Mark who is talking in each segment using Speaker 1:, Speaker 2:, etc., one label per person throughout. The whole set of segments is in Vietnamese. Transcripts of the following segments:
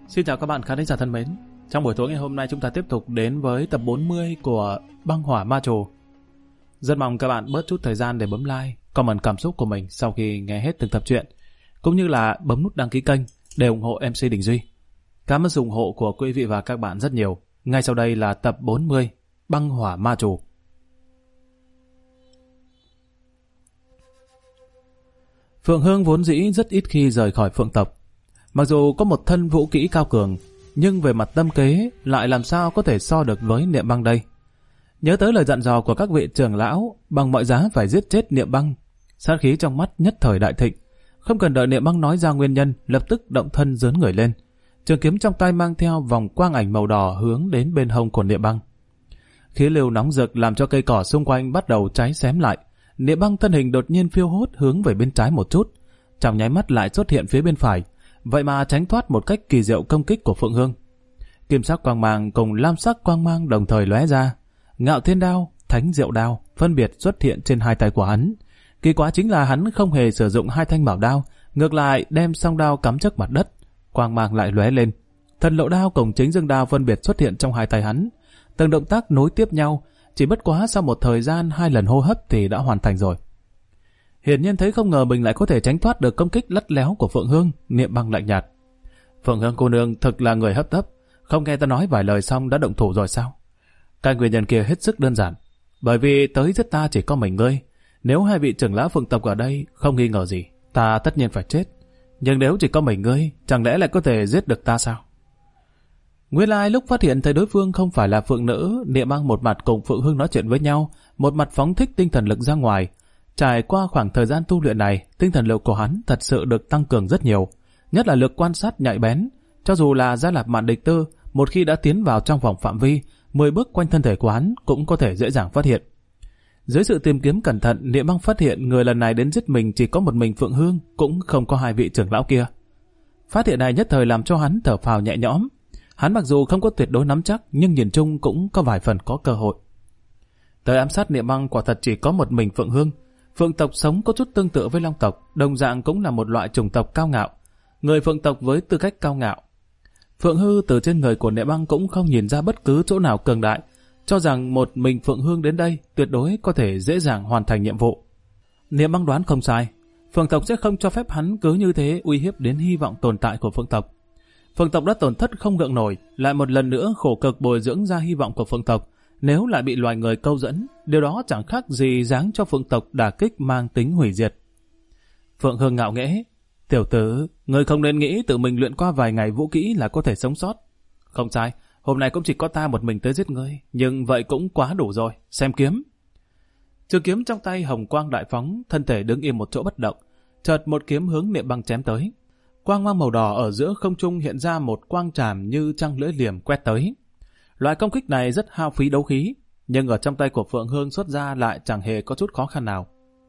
Speaker 1: Xin chào các bạn khán giả thân mến. Trong buổi tối ngày hôm nay chúng ta tiếp tục đến với tập 40 của Băng Hỏa Ma Trù. Rất mong các bạn bớt chút thời gian để bấm like, comment cảm xúc của mình sau khi nghe hết từng tập truyện, cũng như là bấm nút đăng ký kênh để ủng hộ MC Đình Duy. Cảm ơn sự ủng hộ của quý vị và các bạn rất nhiều. Ngay sau đây là tập 40 Băng Hỏa Ma Trù. Phượng Hương vốn dĩ rất ít khi rời khỏi Phượng tộc. Mặc dù có một thân vũ kỹ cao cường, nhưng về mặt tâm kế lại làm sao có thể so được với Niệm Băng đây. Nhớ tới lời dặn dò của các vị trưởng lão, bằng mọi giá phải giết chết Niệm Băng. Sát khí trong mắt nhất thời đại thịnh, không cần đợi Niệm Băng nói ra nguyên nhân, lập tức động thân giớn người lên. Trường kiếm trong tay mang theo vòng quang ảnh màu đỏ hướng đến bên hông của Niệm Băng. Khí lưu nóng rực làm cho cây cỏ xung quanh bắt đầu cháy xém lại. Niệm Băng thân hình đột nhiên phiêu hốt hướng về bên trái một chút, trong nháy mắt lại xuất hiện phía bên phải. Vậy mà tránh thoát một cách kỳ diệu công kích của Phượng Hương. Kim sắc quang mang cùng lam sắc quang mang đồng thời lóe ra. Ngạo Thiên Đao, Thánh Diệu Đao phân biệt xuất hiện trên hai tay của hắn. Kỳ quái chính là hắn không hề sử dụng hai thanh bảo đao, ngược lại đem song đao cắm trước mặt đất. Quang mang lại lóe lên. Thần Lộ Đao cùng Chính Dương Đao phân biệt xuất hiện trong hai tay hắn. Từng động tác nối tiếp nhau, chỉ bất quá sau một thời gian 2 lần hô hấp thì đã hoàn thành rồi. Hiển nhiên thấy không ngờ mình lại có thể tránh thoát được công kích lắt léo của Phượng Hương. Niệm Băng lạnh nhạt: Phượng Hương cô nương thực là người hấp tấp, không nghe ta nói vài lời xong đã động thủ rồi sao? Cái nguyên nhân kia hết sức đơn giản, bởi vì tới giết ta chỉ có mình ngươi. Nếu hai vị trưởng lão Phượng tộc ở đây, không nghi ngờ gì, ta tất nhiên phải chết. Nhưng nếu chỉ có mình ngươi, chẳng lẽ lại có thể giết được ta sao? Nguyên lai lúc phát hiện thấy đối phương không phải là Phượng nữ, Niệm Băng một mặt cùng Phượng Hương nói chuyện với nhau, một mặt phóng thích tinh thần lực ra ngoài. Trải qua khoảng thời gian tu luyện này, tinh thần lực của hắn thật sự được tăng cường rất nhiều, nhất là lực quan sát nhạy bén. Cho dù là Gia Lạp Mạn Địch Tư, một khi đã tiến vào trong vòng phạm vi 10 bước quanh thân thể của hắn cũng có thể dễ dàng phát hiện. Dưới sự tìm kiếm cẩn thận, Niệm Băng phát hiện người lần này đến giết mình chỉ có một mình Phượng Hương, cũng không có hai vị trưởng lão kia. Phát hiện này nhất thời làm cho hắn thở phào nhẹ nhõm. Hắn mặc dù không có tuyệt đối nắm chắc, nhưng nhìn chung cũng có vài phần có cơ hội. Tới ám sát Niệm Băng quả thật chỉ có một mình Phượng Hương. Phượng tộc sống có chút tương tự với Long tộc, đồng dạng cũng là một loại chủng tộc cao ngạo. Người Phượng tộc với tư cách cao ngạo. Phượng Hư từ trên người của Niệm Băng cũng không nhìn ra bất cứ chỗ nào cường đại, cho rằng một mình Phượng Hương đến đây tuyệt đối có thể dễ dàng hoàn thành nhiệm vụ. Niệm Băng đoán không sai, Phượng tộc sẽ không cho phép hắn cứ như thế uy hiếp đến hy vọng tồn tại của Phượng tộc. Phượng tộc đã tổn thất không gượng nổi, lại một lần nữa khổ cực bồi dưỡng ra hy vọng của Phượng tộc. Nếu lại bị loài người câu dẫn, điều đó chẳng khác gì giáng cho Phượng tộc đả kích mang tính hủy diệt. Phượng Hương ngạo nghễ: Tiểu tử, ngươi không nên nghĩ tự mình luyện qua vài ngày vũ kỹ là có thể sống sót. Không sai, hôm nay cũng chỉ có ta một mình tới giết ngươi, nhưng vậy cũng quá đủ rồi. Xem kiếm. Trường kiếm trong tay hồng quang đại phóng, thân thể đứng im một chỗ bất động. Chợt một kiếm hướng Niệm Băng chém tới. Quang mang màu đỏ ở giữa không trung hiện ra một quang trảm như trăng lưỡi liềm quét tới. Loại công kích này rất hao phí đấu khí, nhưng ở trong tay của Phượng Hương xuất ra lại chẳng hề có chút khó khăn nào.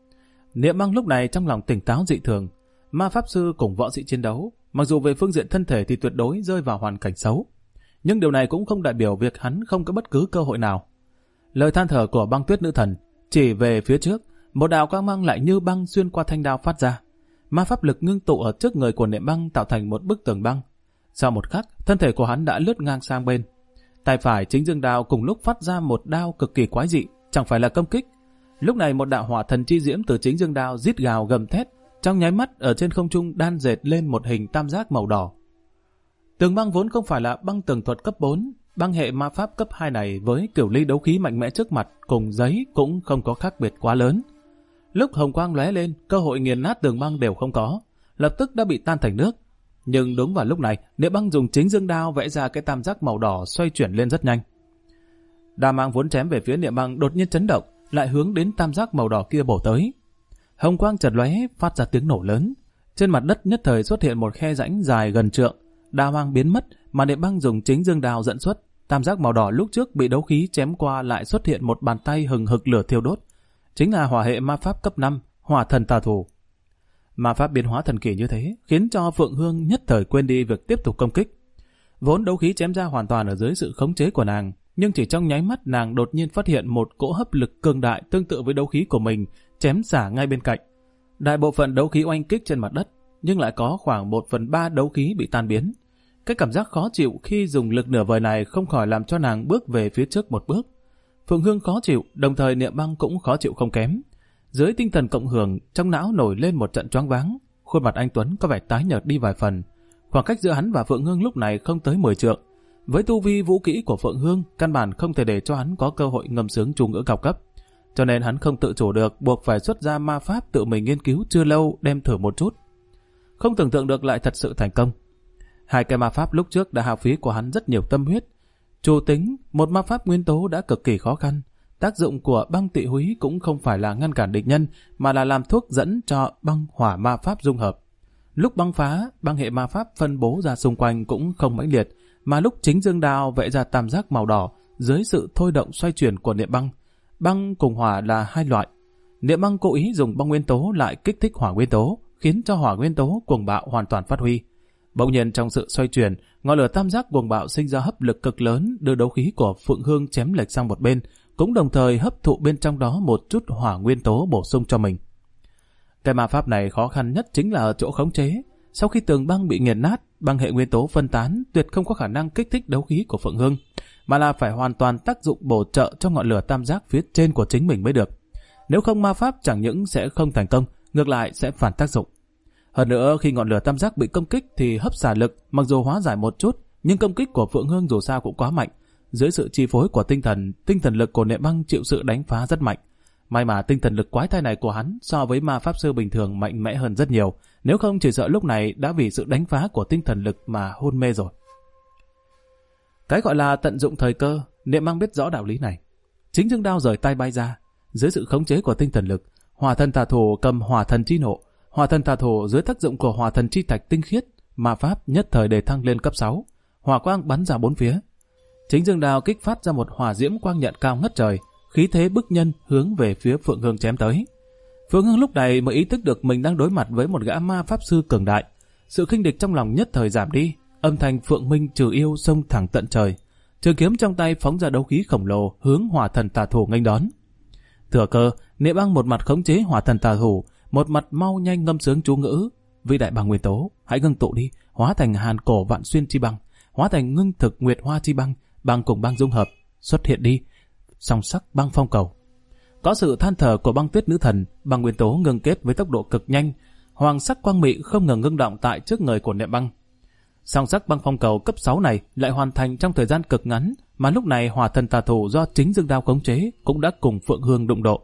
Speaker 1: Niệm Băng lúc này trong lòng tỉnh táo dị thường. Ma pháp sư cùng võ sĩ chiến đấu, mặc dù về phương diện thân thể thì tuyệt đối rơi vào hoàn cảnh xấu, nhưng điều này cũng không đại biểu việc hắn không có bất cứ cơ hội nào. Lời than thở của Băng Tuyết nữ thần chỉ về phía trước, một đạo quang mang lại như băng xuyên qua thanh đao phát ra. Ma pháp lực ngưng tụ ở trước người của Niệm Băng tạo thành một bức tường băng. Sau một khắc, thân thể của hắn đã lướt ngang sang bên. Tay phải Chính Dương Đao cùng lúc phát ra một đao cực kỳ quái dị, chẳng phải là công kích. Lúc này một đạo hỏa thần chi diễm từ Chính Dương Đao rít gào gầm thét, trong nháy mắt ở trên không trung đan dệt lên một hình tam giác màu đỏ. Tường băng vốn không phải là băng tường thuật cấp 4, băng hệ ma pháp cấp 2 này với kiểu ly đấu khí mạnh mẽ trước mặt cùng giấy cũng không có khác biệt quá lớn. Lúc hồng quang lóe lên, cơ hội nghiền nát tường băng đều không có, lập tức đã bị tan thành nước. Nhưng đúng vào lúc này, Niệm Băng dùng Chính Dương Đao vẽ ra cái tam giác màu đỏ xoay chuyển lên rất nhanh. Đao mang vốn chém về phía Niệm Băng đột nhiên chấn động, lại hướng đến tam giác màu đỏ kia bổ tới. Hồng quang chợt lóe, phát ra tiếng nổ lớn. Trên mặt đất nhất thời xuất hiện một khe rãnh dài gần trượng. Đao mang biến mất, mà Niệm Băng dùng Chính Dương Đao dẫn xuất. Tam giác màu đỏ lúc trước bị đấu khí chém qua lại xuất hiện một bàn tay hừng hực lửa thiêu đốt. Chính là hỏa hệ ma pháp cấp 5, Hỏa Thần Tà Thủ. Ma pháp biến hóa thần kỳ như thế khiến cho Phượng Hương nhất thời quên đi việc tiếp tục công kích. Vốn đấu khí chém ra hoàn toàn ở dưới sự khống chế của nàng, nhưng chỉ trong nháy mắt nàng đột nhiên phát hiện một cỗ hấp lực cường đại tương tự với đấu khí của mình chém xả ngay bên cạnh. Đại bộ phận đấu khí oanh kích trên mặt đất, nhưng lại có khoảng 1/3 đấu khí bị tan biến. Cái cảm giác khó chịu khi dùng lực nửa vời này không khỏi làm cho nàng bước về phía trước một bước. Phượng Hương khó chịu, đồng thời Niệm Băng cũng khó chịu không kém. Dưới tinh thần cộng hưởng, trong não nổi lên một trận choáng váng, khuôn mặt anh Tuấn có vẻ tái nhợt đi vài phần. Khoảng cách giữa hắn và Phượng Hương lúc này không tới 10 trượng. Với tu vi vũ kỹ của Phượng Hương, căn bản không thể để cho hắn có cơ hội ngâm sướng chú ngữ cao cấp. Cho nên hắn không tự chủ được, buộc phải xuất ra ma pháp tự mình nghiên cứu chưa lâu đem thử một chút. Không tưởng tượng được lại thật sự thành công. Hai cái ma pháp lúc trước đã hao phí của hắn rất nhiều tâm huyết. Chủ tính, một ma pháp nguyên tố đã cực kỳ khó khăn. Tác dụng của băng tị húy cũng không phải là ngăn cản địch nhân, mà là làm thuốc dẫn cho băng hỏa ma pháp dung hợp. Lúc băng phá, băng hệ ma pháp phân bố ra xung quanh cũng không mãnh liệt, mà lúc chính dương đao vẽ ra tam giác màu đỏ dưới sự thôi động xoay chuyển của niệm băng. Băng cùng hỏa là hai loại. Niệm Băng cố ý dùng băng nguyên tố lại kích thích hỏa nguyên tố, khiến cho hỏa nguyên tố cuồng bạo hoàn toàn phát huy. Bỗng nhiên trong sự xoay chuyển, ngọn lửa tam giác cuồng bạo sinh ra hấp lực cực lớn, đưa đấu khí của Phượng Hương chém lệch sang một bên, cũng đồng thời hấp thụ bên trong đó một chút hỏa nguyên tố bổ sung cho mình. Cái ma pháp này khó khăn nhất chính là ở chỗ khống chế. Sau khi tường băng bị nghiền nát, băng hệ nguyên tố phân tán, tuyệt không có khả năng kích thích đấu khí của Phượng Hương, mà là phải hoàn toàn tác dụng bổ trợ cho ngọn lửa tam giác phía trên của chính mình mới được. Nếu không ma pháp chẳng những sẽ không thành công, ngược lại sẽ phản tác dụng. Hơn nữa khi ngọn lửa tam giác bị công kích thì hấp xả lực mặc dù hóa giải một chút, nhưng công kích của Phượng Hương dù sao cũng quá mạnh. Dưới sự chi phối của tinh thần lực của Niệm Băng chịu sự đánh phá rất mạnh. May mà tinh thần lực quái thai này của hắn so với ma pháp sư bình thường mạnh mẽ hơn rất nhiều, nếu không chỉ sợ lúc này đã vì sự đánh phá của tinh thần lực mà hôn mê rồi. Cái gọi là tận dụng thời cơ, Niệm Băng biết rõ đạo lý này. Chính dương đao rời tay bay ra, dưới sự khống chế của tinh thần lực, hỏa thần tà thủ cầm hỏa thần chi nộ. Hỏa thần tà thủ dưới tác dụng của hỏa thần chi thạch tinh khiết, ma pháp nhất thời đề thăng lên cấp 6, hỏa quang bắn ra bốn phía. Chính dương đao kích phát ra một hỏa diễm quang nhận cao ngất trời, khí thế bức nhân hướng về phía Phượng Hương chém tới. Phượng Hương lúc này mới ý thức được mình đang đối mặt với một gã ma pháp sư cường đại. Sự khinh địch trong lòng nhất thời giảm đi, âm thanh Phượng Minh trừ yêu xông thẳng tận trời. Trường kiếm trong tay phóng ra đấu khí khổng lồ hướng hỏa thần tà thủ nghênh đón. Thừa cơ, Niệm Băng một mặt khống chế hỏa thần tà thủ, một mặt mau nhanh ngâm sướng chú ngữ. Vĩ đại băng nguyên tố, hãy ngưng tụ đi, hóa thành hàn cổ vạn xuyên chi băng, hóa thành ngưng thực nguyệt hoa chi băng, băng cùng băng dung hợp, xuất hiện đi. Song sắc băng phong cầu. Có sự than thở của băng tuyết nữ thần, băng nguyên tố ngưng kết với tốc độ cực nhanh, hoàng sắc quang mị không ngừng ngưng động tại trước người của Niệm Băng. Song sắc băng phong cầu cấp 6 này lại hoàn thành trong thời gian cực ngắn, mà lúc này hỏa thần tà thủ do chính dương đao khống chế cũng đã cùng Phượng Hương đụng độ.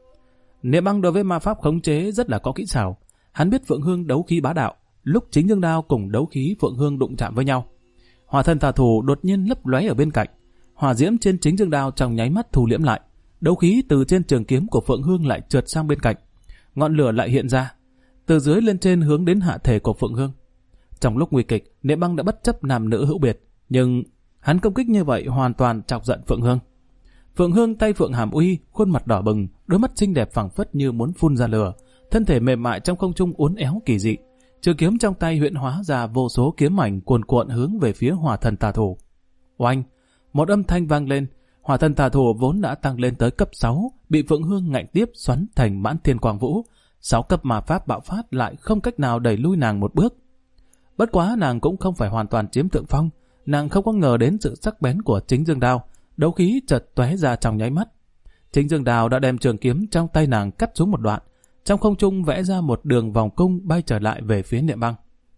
Speaker 1: Niệm Băng đối với ma pháp khống chế rất là có kỹ xảo, hắn biết Phượng Hương đấu khí bá đạo, lúc chính dương đao cùng đấu khí Phượng Hương đụng chạm với nhau, hỏa thần tà thủ đột nhiên lấp lóe ở bên cạnh, hỏa diễm trên chính dương đao trong nháy mắt thu liễm lại, đấu khí từ trên trường kiếm của Phượng Hương lại trượt sang bên cạnh, ngọn lửa lại hiện ra, từ dưới lên trên hướng đến hạ thể của Phượng Hương. Trong lúc nguy kịch, Niệm Băng đã bất chấp nam nữ hữu biệt, nhưng hắn công kích như vậy hoàn toàn chọc giận Phượng Hương. Phượng Hương tay phượng hàm uy, khuôn mặt đỏ bừng, đôi mắt xinh đẹp phảng phất như muốn phun ra lửa, thân thể mềm mại trong không trung uốn éo kỳ dị, trường kiếm trong tay huyễn hóa ra vô số kiếm mảnh cuồn cuộn hướng về phía hỏa thần tà thủ. Oanh! Một âm thanh vang lên, hỏa thần tà thủ vốn đã tăng lên tới cấp 6, bị Phượng Hương ngạnh tiếp xoắn thành mãn thiên quang vũ. 6 cấp ma pháp bạo phát lại không cách nào đẩy lui nàng một bước. Bất quá nàng cũng không phải hoàn toàn chiếm thượng phong, nàng không có ngờ đến sự sắc bén của chính dương đao, đấu khí chợt tóe ra trong nháy mắt. Chính dương đao đã đem trường kiếm trong tay nàng cắt xuống một đoạn, trong không trung vẽ ra một đường vòng cung bay trở lại về phía Niệm Băng.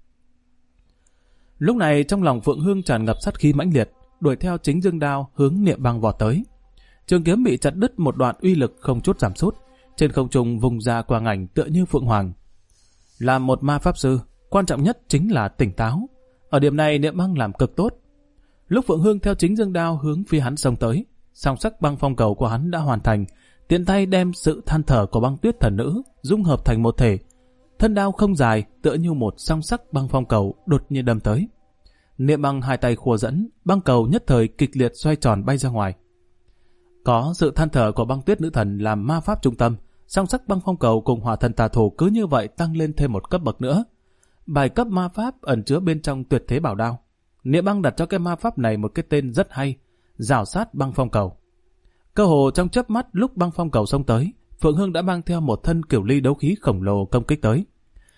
Speaker 1: Lúc này trong lòng Phượng Hương tràn ngập sát khí mãnh liệt, đuổi theo chính dương đao hướng Niệm Băng vọt tới. Trường kiếm bị chặt đứt một đoạn uy lực không chút giảm sút, trên không trung vùng ra quang ảnh tựa như phượng hoàng. Làm một ma pháp sư, quan trọng nhất chính là tỉnh táo. Ở điểm này Niệm Băng làm cực tốt. Lúc Phượng Hương theo chính dương đao hướng phía hắn xông tới, song sắc băng phong cầu của hắn đã hoàn thành, tiện tay đem sự than thở của băng tuyết thần nữ dung hợp thành một thể. Thân đao không dài, tựa như một song sắc băng phong cầu đột nhiên đâm tới. Niệm Băng hai tay khua dẫn, băng cầu nhất thời kịch liệt xoay tròn bay ra ngoài. Có sự than thở của băng tuyết nữ thần làm ma pháp trung tâm, song sắc băng phong cầu cùng hỏa thần tà thủ cứ như vậy tăng lên thêm một cấp bậc nữa. 7 cấp ma pháp ẩn chứa bên trong tuyệt thế bảo đao. Niệm Băng đặt cho cái ma pháp này một cái tên rất hay, rào sát băng phong cầu. Cơ hồ trong chớp mắt lúc băng phong cầu xông tới, Phượng Hương đã mang theo một thân kiểu ly đấu khí khổng lồ công kích tới.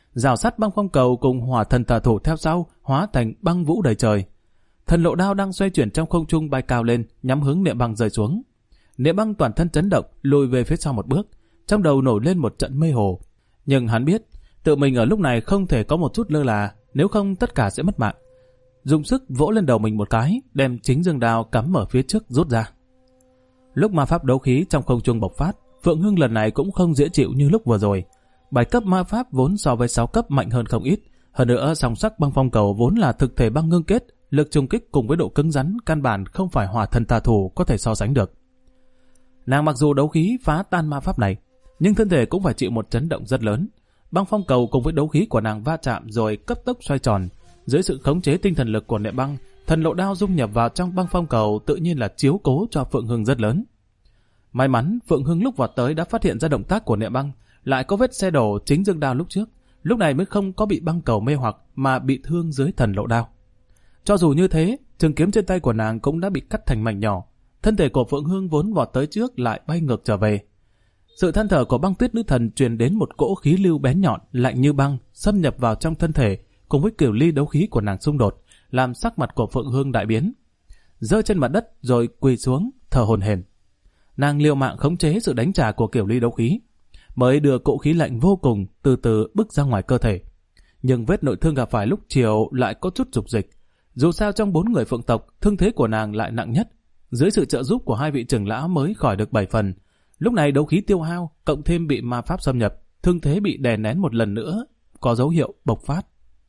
Speaker 1: rào sắt băng phong cầu cùng hỏa thần tà thủ theo sau hóa thành băng vũ đầy trời. Thần lộ đao đang xoay chuyển trong không trung bay cao lên, nhắm hướng Niệm Băng rơi xuống. Niệm Băng toàn thân chấn động, lùi về phía sau một bước, trong đầu nổi lên một trận mê hồ. Nhưng hắn biết, tự mình ở lúc này không thể có một chút lơ là, nếu không tất cả sẽ mất mạng. Dùng sức vỗ lên đầu mình một cái, đem chính dương đao cắm ở phía trước rút ra. Lúc ma pháp đấu khí trong không trung bộc phát, Phượng Hưng lần này cũng không dễ chịu như lúc vừa rồi. 7 cấp ma pháp vốn so với 6 cấp mạnh hơn không ít, hơn nữa song sắc băng phong cầu vốn là thực thể băng ngưng kết, lực trùng kích cùng với độ cứng rắn căn bản không phải hỏa thần tà thủ có thể so sánh được. Nàng mặc dù đấu khí phá tan ma pháp này, nhưng thân thể cũng phải chịu một chấn động rất lớn. Băng phong cầu cùng với đấu khí của nàng va chạm rồi cấp tốc xoay tròn. Dưới sự khống chế tinh thần lực của Niệm Băng, thần lộ đao dung nhập vào trong băng phong cầu tự nhiên là chiếu cố cho Phượng Hưng rất lớn. May mắn Phượng Hưng lúc vọt tới đã phát hiện ra động tác của Niệm Băng, lại có vết xe đổ chính dương đao lúc trước, lúc này mới không có bị băng cầu mê hoặc mà bị thương dưới thần lộ đao. Cho dù như thế, trường kiếm trên tay của nàng cũng đã bị cắt thành mảnh nhỏ. Thân thể của Phượng Hưng vốn vọt tới trước lại bay ngược trở về. Sự than thở của Băng Tuyết nữ thần truyền đến một cỗ khí lưu bén nhọn, lạnh như băng, xâm nhập vào trong thân thể, cùng với kiểu ly đấu khí của nàng xung đột, làm sắc mặt của Phượng Hưng đại biến. Rơi trên mặt đất rồi quỳ xuống, thở hổn hển. Nàng liều mạng khống chế sự đánh trả của kiểu ly đấu khí, mới đưa cỗ khí lạnh vô cùng từ từ bức ra ngoài cơ thể. Nhưng vết nội thương gặp phải lúc chiều lại có chút rục dịch. Dù sao trong 4 người Phượng tộc, thương thế của nàng lại nặng nhất. Dưới sự trợ giúp của 2 vị trưởng lão mới khỏi được 7 phần. Lúc này đấu khí tiêu hao, cộng thêm bị ma pháp xâm nhập, thương thế bị đè nén một lần nữa, có dấu hiệu bộc phát.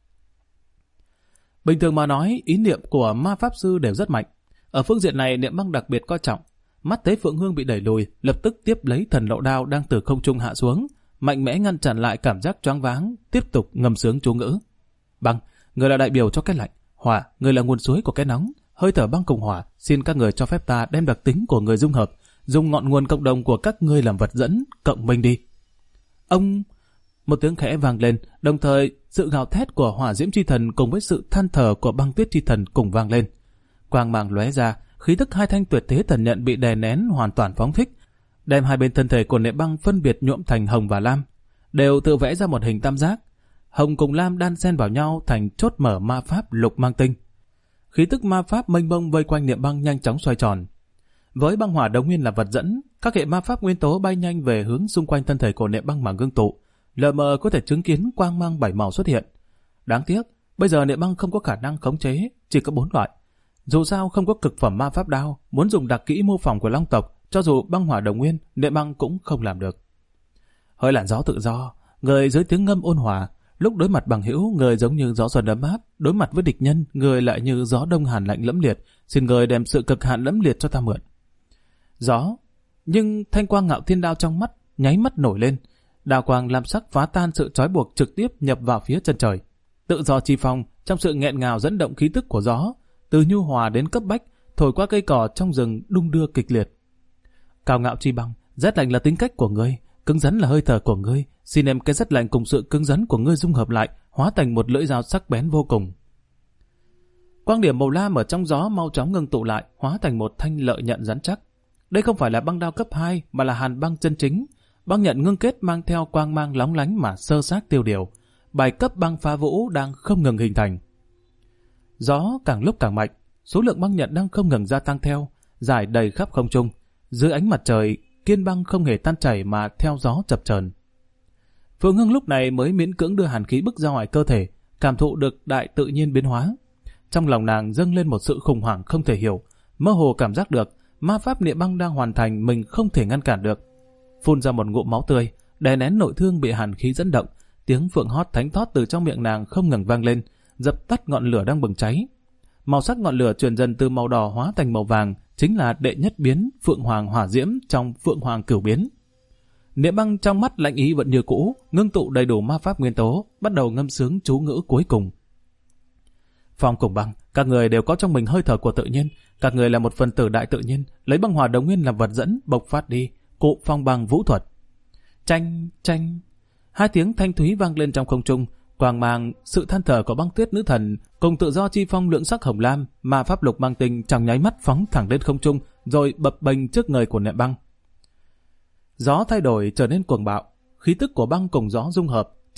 Speaker 1: Bình thường mà nói, ý niệm của ma pháp sư đều rất mạnh. Ở phương diện này Niệm Băng đặc biệt coi trọng. Mắt thấy Phượng Hương bị đẩy lùi, lập tức tiếp lấy thần lộ đao đang từ không trung hạ xuống, mạnh mẽ ngăn chặn lại cảm giác choáng váng, tiếp tục ngâm sướng chú ngữ. Băng, người là đại biểu cho cái lạnh; hỏa, người là nguồn suối của cái nóng. Hơi thở băng cùng hỏa, xin các người cho phép ta đem đặc tính của người dung hợp, dùng ngọn nguồn cộng đồng của các ngươi làm vật dẫn, cộng minh đi. Ông... Một tiếng khẽ vang lên, đồng thời sự gào thét của hỏa diễm chi thần cùng với sự than thở của băng tuyết chi thần cùng vang lên. Quang mang lóe ra, khí tức 2 thanh tuyệt thế thần nhận bị đè nén hoàn toàn phóng thích, đem 2 bên thân thể của Niệm Băng phân biệt nhuộm thành hồng và lam, đều tự vẽ ra một hình tam giác. Hồng cùng lam đan xen vào nhau thành chốt mở ma pháp lục mang tinh. Khí tức ma pháp mênh mông vây quanh Niệm Băng nhanh chóng xoay tròn. Với băng hỏa đồng nguyên là vật dẫn, các hệ ma pháp nguyên tố bay nhanh về hướng xung quanh thân thể của Niệm Băng mà ngưng tụ, lờ mờ có thể chứng kiến quang mang 7 màu xuất hiện. Đáng tiếc, bây giờ Niệm Băng không có khả năng khống chế, chỉ có 4 loại. Dù sao không có cực phẩm ma pháp đao, muốn dùng đặc kỹ mô phỏng của Long tộc, cho dù băng hỏa đồng nguyên, Niệm Băng cũng không làm được. Hơi làn gió tự do, người dưới tiếng ngâm ôn hòa, lúc đối mặt bằng hữu, người giống như gió xuân ấm áp, đối mặt với địch nhân, người lại như gió đông hàn lạnh lẫm liệt, xin người đem sự cực hạn lẫm liệt cho ta mượn. Gió, nhưng thanh quang ngạo thiên đao trong mắt nháy mắt nổi lên, đao quang làm sắc phá tan sự trói buộc, trực tiếp nhập vào phía chân trời. Tự do chi phong, trong sự nghẹn ngào dẫn động khí tức của gió, từ nhu hòa đến cấp bách, thổi qua cây cỏ trong rừng đung đưa kịch liệt. Cao ngạo chi băng, rét lạnh là tính cách của ngươi, cứng rắn là hơi thở của ngươi, xin em cái rét lạnh cùng sự cứng rắn của ngươi dung hợp lại, hóa thành một lưỡi dao sắc bén vô cùng. Quang điểm màu lam ở trong gió mau chóng ngưng tụ lại, hóa thành một thanh lợi nhận rắn chắc. Đây không phải là băng đao cấp 2 mà là hàn băng chân chính. Băng nhận ngưng kết mang theo quang mang lóng lánh mà sơ xác tiêu điều. 7 cấp băng phá vũ đang không ngừng hình thành. Gió càng lúc càng mạnh, số lượng băng nhận đang không ngừng gia tăng theo, rải đầy khắp không trung. Dưới ánh mặt trời, kiên băng không hề tan chảy mà theo gió chập chờn. Phượng Hưng lúc này mới miễn cưỡng đưa hàn khí bức ra ngoài cơ thể, cảm thụ được đại tự nhiên biến hóa. Trong lòng nàng dâng lên một sự khủng hoảng không thể hiểu, mơ hồ cảm giác được ma pháp Niệm Băng đang hoàn thành mình không thể ngăn cản được. Phun ra một ngụm máu tươi, đè nén nội thương bị hàn khí dẫn động, tiếng phượng hót thánh thót từ trong miệng nàng không ngừng vang lên, dập tắt ngọn lửa đang bừng cháy. Màu sắc ngọn lửa chuyển dần từ màu đỏ hóa thành màu vàng, chính là đệ nhất biến Phượng Hoàng hỏa diễm trong Phượng Hoàng cửu biến. Niệm Băng trong mắt lạnh ý vẫn như cũ, ngưng tụ đầy đủ ma pháp nguyên tố, bắt đầu ngâm sướng chú ngữ cuối cùng. Phong cùng băng, các người đều có trong mình hơi thở của tự nhiên, các người là một phần tử đại tự nhiên, lấy băng hỏa đồng nguyên làm vật dẫn, bộc phát đi, cụ phong băng vũ thuật. Chanh, chanh. 2 tiếng thanh thúy vang lên trong không trung, quang mang, sự than thở của băng tuyết nữ thần cùng tự do chi phong lượng sắc hồng lam, ma pháp lục băng tinh trong nháy mắt phóng thẳng lên không trung, rồi bập bềnh trước người của Niệm Băng. Gió thay đổi trở nên cuồng bạo, khí tức của băng cùng gió dung hợp,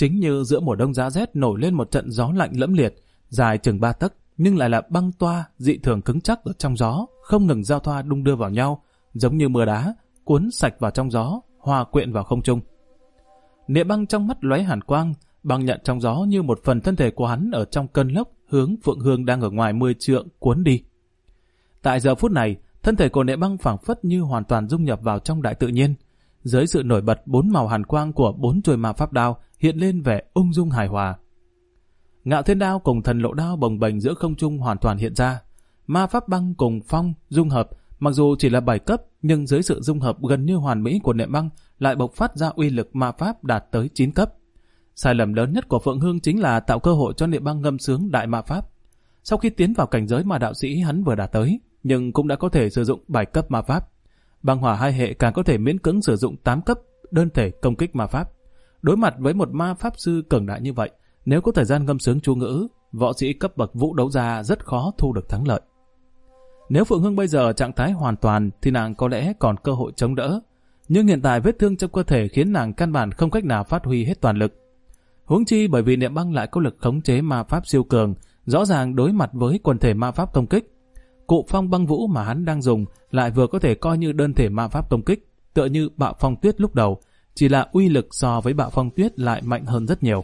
Speaker 1: chính như giữa mùa đông giá rét nổi lên một trận gió lạnh lẫm liệt, dài chừng 3 tấc, nhưng lại là băng toa dị thường cứng chắc ở trong gió, không ngừng giao thoa đung đưa vào nhau, giống như mưa đá, cuốn sạch vào trong gió, hòa quyện vào không trung. Niệm Băng trong mắt lóe hàn quang, băng nhận trong gió như một phần thân thể của hắn ở trong cơn lốc hướng Phượng Hương đang ở ngoài 10 trượng cuốn đi. Tại giờ phút này, thân thể của Niệm Băng phảng phất như hoàn toàn dung nhập vào trong đại tự nhiên. Dưới sự nổi bật 4 màu hàn quang của 4 chuôi ma pháp đao hiện lên vẻ ung dung hài hòa. Ngạo Thiên Đao cùng Thần Lộ Đao bồng bềnh giữa không trung hoàn toàn hiện ra. Ma pháp băng cùng phong dung hợp, mặc dù chỉ là 7 cấp, nhưng dưới sự dung hợp gần như hoàn mỹ của Niệm Băng lại bộc phát ra uy lực ma pháp đạt tới 9 cấp. Sai lầm lớn nhất của Phượng Hương chính là tạo cơ hội cho Niệm Băng ngâm sướng đại ma pháp. Sau khi tiến vào cảnh giới mà đạo sĩ hắn vừa đạt tới, nhưng cũng đã có thể sử dụng 7 cấp ma pháp. Băng hỏa hai hệ càng có thể miễn cưỡng sử dụng 8 cấp đơn thể công kích ma pháp. Đối mặt với một ma pháp sư cường đại như vậy, nếu có thời gian ngâm sướng chú ngữ, võ sĩ cấp bậc vũ đấu gia rất khó thu được thắng lợi. Nếu Phượng Hương bây giờ trạng thái hoàn toàn thì nàng có lẽ còn cơ hội chống đỡ, nhưng hiện tại vết thương trong cơ thể khiến nàng căn bản không cách nào phát huy hết toàn lực. Huống chi bởi vì Niệm Băng lại có lực khống chế ma pháp siêu cường, rõ ràng đối mặt với quần thể ma pháp công kích. Cụ phong băng vũ mà hắn đang dùng lại vừa có thể coi như đơn thể ma pháp công kích, tựa như bạo phong tuyết lúc đầu, chỉ là uy lực so với bạo phong tuyết lại mạnh hơn rất nhiều.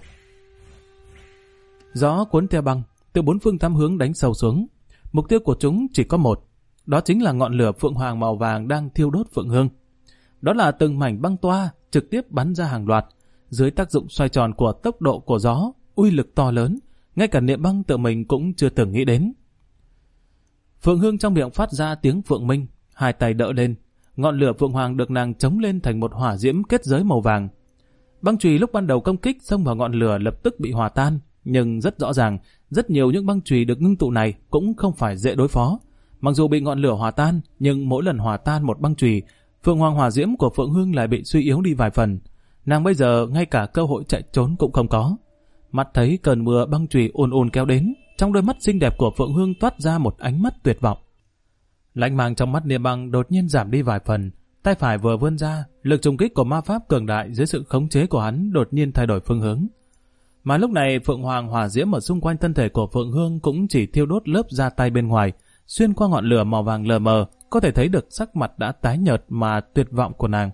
Speaker 1: Gió cuốn theo băng, từ 4 phương 8 hướng đánh sâu xuống. Mục tiêu của chúng chỉ có một, đó chính là ngọn lửa phượng hoàng màu vàng đang thiêu đốt Phượng Hương. Đó là từng mảnh băng toa trực tiếp bắn ra hàng loạt, dưới tác dụng xoay tròn của tốc độ của gió, uy lực to lớn, ngay cả Niệm Băng tự mình cũng chưa từng nghĩ đến. Phượng Hương trong miệng phát ra tiếng phượng minh, hai tay đỡ lên, ngọn lửa phượng hoàng được nàng chống lên thành một hỏa diễm kết giới màu vàng. Băng chùy lúc ban đầu công kích xông vào ngọn lửa lập tức bị hòa tan, nhưng rất rõ ràng, rất nhiều những băng chùy được ngưng tụ này cũng không phải dễ đối phó. Mặc dù bị ngọn lửa hòa tan, nhưng mỗi lần hòa tan một băng chùy, phượng hoàng hỏa diễm của Phượng Hương lại bị suy yếu đi vài phần. Nàng bây giờ ngay cả cơ hội chạy trốn cũng không có. Mắt thấy cơn mưa băng chùy ùn ùn kéo đến, trong đôi mắt xinh đẹp của Phượng Hương toát ra một ánh mắt tuyệt vọng. Lãnh mang trong mắt Niệm Băng đột nhiên giảm đi vài phần, tay phải vừa vươn ra, lực trùng kích của ma pháp cường đại dưới sự khống chế của hắn đột nhiên thay đổi phương hướng. Mà lúc này phượng hoàng hỏa diễm ở xung quanh thân thể của Phượng Hương cũng chỉ thiêu đốt lớp da tay bên ngoài, xuyên qua ngọn lửa màu vàng lờ mờ, có thể thấy được sắc mặt đã tái nhợt mà tuyệt vọng của nàng.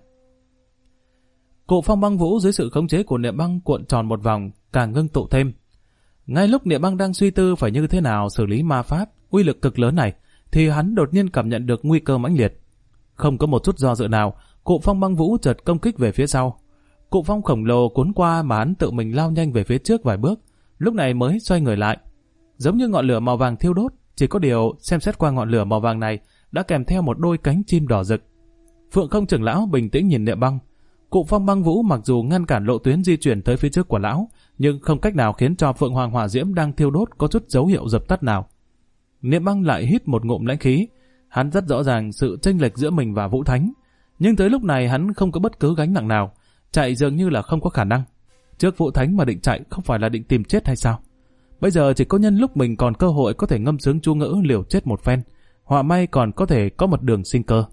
Speaker 1: Cụ phong băng vũ dưới sự khống chế của Niệm Băng cuộn tròn một vòng, càng ngưng tụ thêm. Ngay lúc Niệm Băng đang suy tư phải như thế nào xử lý ma pháp uy lực cực lớn này, thì hắn đột nhiên cảm nhận được nguy cơ mãnh liệt. Không có một chút do dự nào, cụ phong băng vũ chợt công kích về phía sau. Cụ phong khổng lồ cuốn qua mà hắn tự mình lao nhanh về phía trước vài bước, lúc này mới xoay người lại. Giống như ngọn lửa màu vàng thiêu đốt, chỉ có điều xem xét qua ngọn lửa màu vàng này đã kèm theo một đôi cánh chim đỏ rực. Phượng Không trưởng lão bình tĩnh nhìn Niệm Băng. Cụ phong băng vũ mặc dù ngăn cản lộ tuyến di chuyển tới phía trước của lão, nhưng không cách nào khiến cho Phượng Hoàng hỏa diễm đang thiêu đốt có chút dấu hiệu dập tắt nào. Niệm Băng lại hít một ngụm lãnh khí. Hắn rất rõ ràng sự chênh lệch giữa mình và Vũ Thánh, nhưng tới lúc này hắn không có bất cứ gánh nặng nào, chạy dường như là không có khả năng. Trước Vũ Thánh mà định chạy không phải là định tìm chết hay sao? Bây giờ chỉ có nhân lúc mình còn cơ hội có thể ngâm sướng chú ngữ liều chết một phen, họa may còn có thể có một đường sinh cơ.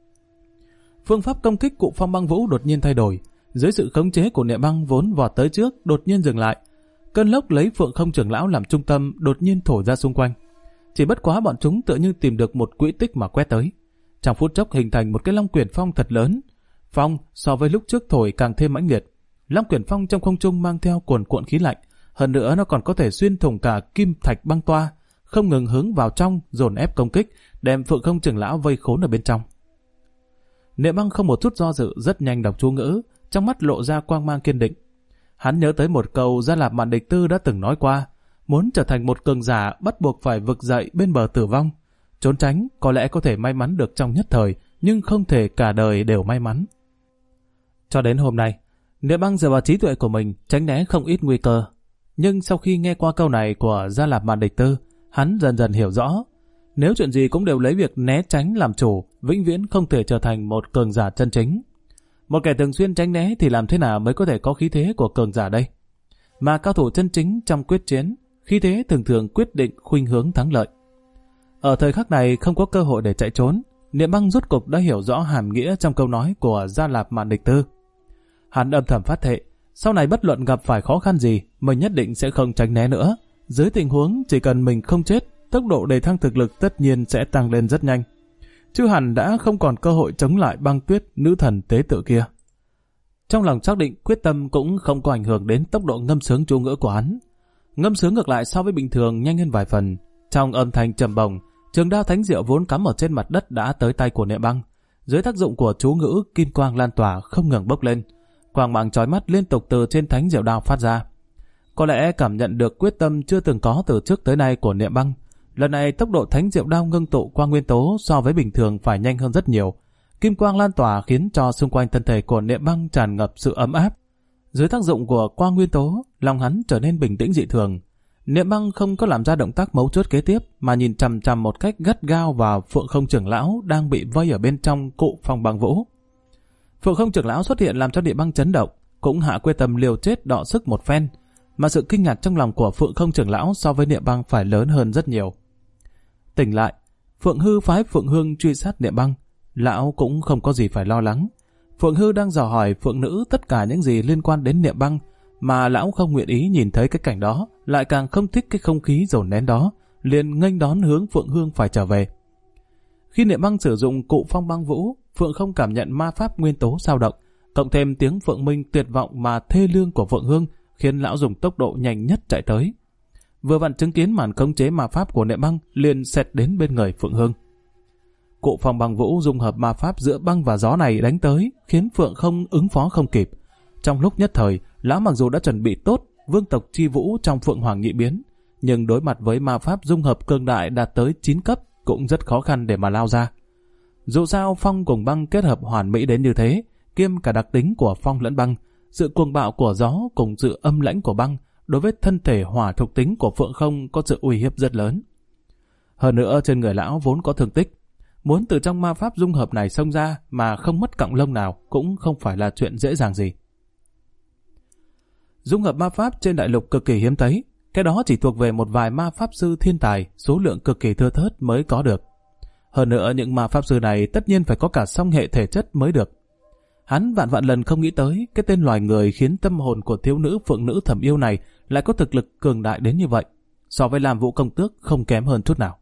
Speaker 1: Phương pháp công kích cụ phong băng vũ đột nhiên thay đổi, dưới sự khống chế của Niệm Băng vốn vọt tới trước đột nhiên dừng lại. Cơn lốc lấy Phượng Không trưởng lão làm trung tâm đột nhiên thổi ra xung quanh. Chỉ bất quá bọn chúng tựa như tìm được một quỹ tích mà quét tới. Trong phút chốc hình thành một cái long quyển phong thật lớn. Phong so với lúc trước thổi càng thêm mãnh liệt. Long quyển phong trong không trung mang theo cuồn cuộn khí lạnh, hơn nữa nó còn có thể xuyên thủng cả kim thạch băng toa, không ngừng hướng vào trong dồn ép công kích, đem Phượng Không trưởng lão vây khốn ở bên trong. Niệm Băng không một chút do dự rất nhanh đọc chú ngữ, trong mắt lộ ra quang mang kiên định. Hắn nhớ tới một câu Gia Lạp Mạn Địch Tư đã từng nói qua, muốn trở thành một cường giả bắt buộc phải vực dậy bên bờ tử vong. Trốn tránh có lẽ có thể may mắn được trong nhất thời, nhưng không thể cả đời đều may mắn. Cho đến hôm nay, Niệm Băng dựa vào trí tuệ của mình tránh né không ít nguy cơ. Nhưng sau khi nghe qua câu này của Gia Lạp Mạn Địch Tư, hắn dần dần hiểu rõ, nếu chuyện gì cũng đều lấy việc né tránh làm chủ, vĩnh viễn không thể trở thành một cường giả chân chính. Một kẻ thường xuyên tránh né thì làm thế nào mới có thể có khí thế của cường giả đây? Mà cao thủ chân chính trong quyết chiến, khí thế thường thường quyết định khuynh hướng thắng lợi. Ở thời khắc này không có cơ hội để chạy trốn, Niệm Băng rốt cục đã hiểu rõ hàm nghĩa trong câu nói của Gia Lạp Mạn Địch Tư. Hắn âm thầm phát thệ, Sau này bất luận gặp phải khó khăn gì, mình nhất định sẽ không tránh né nữa. Dưới tình huống chỉ cần mình không chết, tốc độ đề thăng thực lực tất nhiên sẽ tăng lên rất nhanh. Chứ hẳn đã không còn cơ hội chống lại Băng Tuyết nữ thần tế tự kia. Trong lòng xác định quyết tâm cũng không có ảnh hưởng đến tốc độ ngâm sướng chú ngữ của hắn. Ngâm sướng ngược lại so với bình thường nhanh hơn vài phần. Trong âm thanh trầm bổng, trường đao thánh diệu vốn cắm ở trên mặt đất đã tới tay của Niệm Băng. Dưới tác dụng của chú ngữ, kim quang lan tỏa không ngừng bốc lên. Quang mang chói mắt liên tục từ trên thánh diệu đao phát ra. Có lẽ cảm nhận được quyết tâm chưa từng có từ trước tới nay của Niệm Băng, lần này tốc độ thánh diệu đao ngưng tụ quang nguyên tố so với bình thường phải nhanh hơn rất nhiều. Kim quang lan tỏa khiến cho xung quanh thân thể của Niệm Băng tràn ngập sự ấm áp. Dưới tác dụng của quang nguyên tố, lòng hắn trở nên bình tĩnh dị thường. Niệm Băng không có làm ra động tác mấu chốt kế tiếp, mà nhìn chằm chằm một cách gắt gao vào Phượng Không trưởng lão đang bị vây ở bên trong cụ Phong Băng Vũ. Phượng Không trưởng lão xuất hiện làm cho Niệm Băng chấn động, cũng hạ quyết tâm liều chết đọ sức một phen, mà sự kinh ngạc trong lòng của Phượng Không trưởng lão so với Niệm Băng phải lớn hơn rất nhiều. Tỉnh lại, Phượng Hư phái Phượng Hương truy sát Niệm Băng, lão cũng không có gì phải lo lắng. Phượng Hư đang dò hỏi Phượng Nữ tất cả những gì liên quan đến Niệm Băng, mà lão không nguyện ý nhìn thấy cái cảnh đó, lại càng không thích cái không khí dồn nén đó, liền nghênh đón hướng Phượng Hương phải trở về. Khi Niệm Băng sử dụng cụ Phong Băng Vũ, Phượng Không cảm nhận ma pháp nguyên tố dao động, cộng thêm tiếng Phượng Minh tuyệt vọng mà thê lương của Phượng Hương, khiến lão dùng tốc độ nhanh nhất chạy tới. Vừa vặn chứng kiến màn khống chế ma pháp của Niệm Băng, liền xẹt đến bên người Phượng Hương. Cụ Phong Băng Vũ dung hợp ma pháp giữa băng và gió này đánh tới, khiến Phượng Không ứng phó không kịp. Trong lúc nhất thời, lão mặc dù đã chuẩn bị tốt vương tộc chi vũ trong Phượng Hoàng nhị biến, nhưng đối mặt với ma pháp dung hợp cường đại đạt tới 9 cấp cũng rất khó khăn để mà lao ra. Dù sao phong cùng băng kết hợp hoàn mỹ đến như thế, kiêm cả đặc tính của phong lẫn băng, sự cuồng bạo của gió cùng sự âm lãnh của băng, đối với thân thể hỏa thuộc tính của Phượng Không có sự uy hiếp rất lớn. Hơn nữa trên người lão vốn có thương tích, muốn từ trong ma pháp dung hợp này xông ra mà không mất cọng lông nào cũng không phải là chuyện dễ dàng gì. Dung hợp ma pháp trên đại lục cực kỳ hiếm thấy, cái đó chỉ thuộc về một vài ma pháp sư thiên tài, số lượng cực kỳ thưa thớt mới có được. Hơn nữa những ma pháp sư này tất nhiên phải có cả song hệ thể chất mới được. Hắn vạn vạn lần không nghĩ tới cái tên loài người khiến tâm hồn của thiếu nữ Phượng Nữ thầm yêu này lại có thực lực cường đại đến như vậy, so với Lam Vũ công tước không kém hơn chút nào.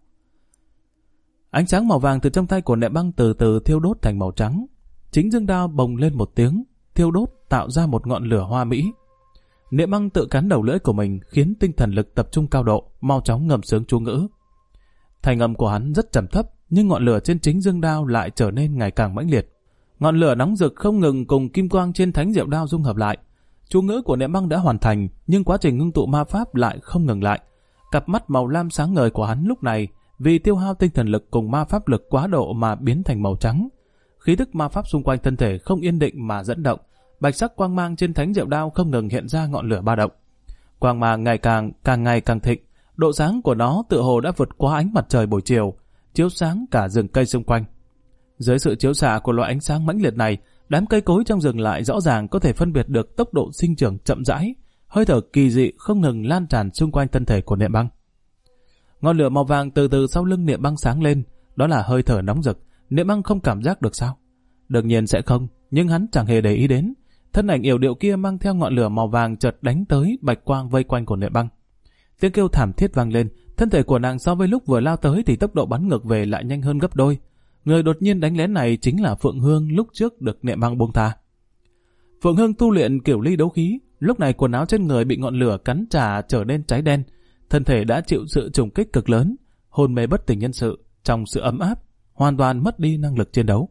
Speaker 1: Ánh sáng màu vàng từ trong tay của Niệm Băng từ từ thiêu đốt thành màu trắng. Chính dương đao bồng lên một tiếng, thiêu đốt tạo ra một ngọn lửa hoa mỹ. Niệm Băng tự cắn đầu lưỡi của mình, khiến tinh thần lực tập trung cao độ, mau chóng ngầm sướng chú ngữ. Thành âm của hắn rất trầm thấp, nhưng ngọn lửa trên chính dương đao lại trở nên ngày càng mãnh liệt. Ngọn lửa nóng rực không ngừng cùng kim quang trên thánh diệu đao dung hợp lại. Chú ngữ của Niệm Băng đã hoàn thành, nhưng quá trình ngưng tụ ma pháp lại không ngừng lại. Cặp mắt màu lam sáng ngời của hắn lúc này vì tiêu hao tinh thần lực cùng ma pháp lực quá độ mà biến thành màu trắng. Khí tức ma pháp xung quanh thân thể không yên định mà dẫn động. Bạch sắc quang mang trên thánh diệu đao không ngừng hiện ra ngọn lửa ba động. Quang mang càng ngày càng thịnh, độ sáng của nó tựa hồ đã vượt qua ánh mặt trời buổi chiều, chiếu sáng cả rừng cây xung quanh. Dưới sự chiếu xạ của loại ánh sáng mãnh liệt này, đám cây cối trong rừng lại rõ ràng có thể phân biệt được tốc độ sinh trưởng chậm rãi, hơi thở kỳ dị không ngừng lan tràn xung quanh thân thể của Niệm Băng. Ngọn lửa màu vàng từ từ sau lưng Niệm Băng sáng lên, đó là hơi thở nóng rực. Niệm Băng không cảm giác được sao? Đương nhiên sẽ không, nhưng hắn chẳng hề để ý đến. Thân ảnh yểu điệu kia mang theo ngọn lửa màu vàng chợt đánh tới bạch quang vây quanh của Niệm Băng. Tiếng kêu thảm thiết vang lên, thân thể của nàng so với lúc vừa lao tới thì tốc độ bắn ngược về lại nhanh hơn gấp đôi. Người đột nhiên đánh lén này chính là Phượng Hương lúc trước được Niệm Băng buông tha. Phượng Hương tu luyện kiểu ly đấu khí, lúc này quần áo trên người bị ngọn lửa cắn trả trở nên cháy đen, thân thể đã chịu sự trùng kích cực lớn, hôn mê bất tỉnh nhân sự, trong sự ấm áp, hoàn toàn mất đi năng lực chiến đấu.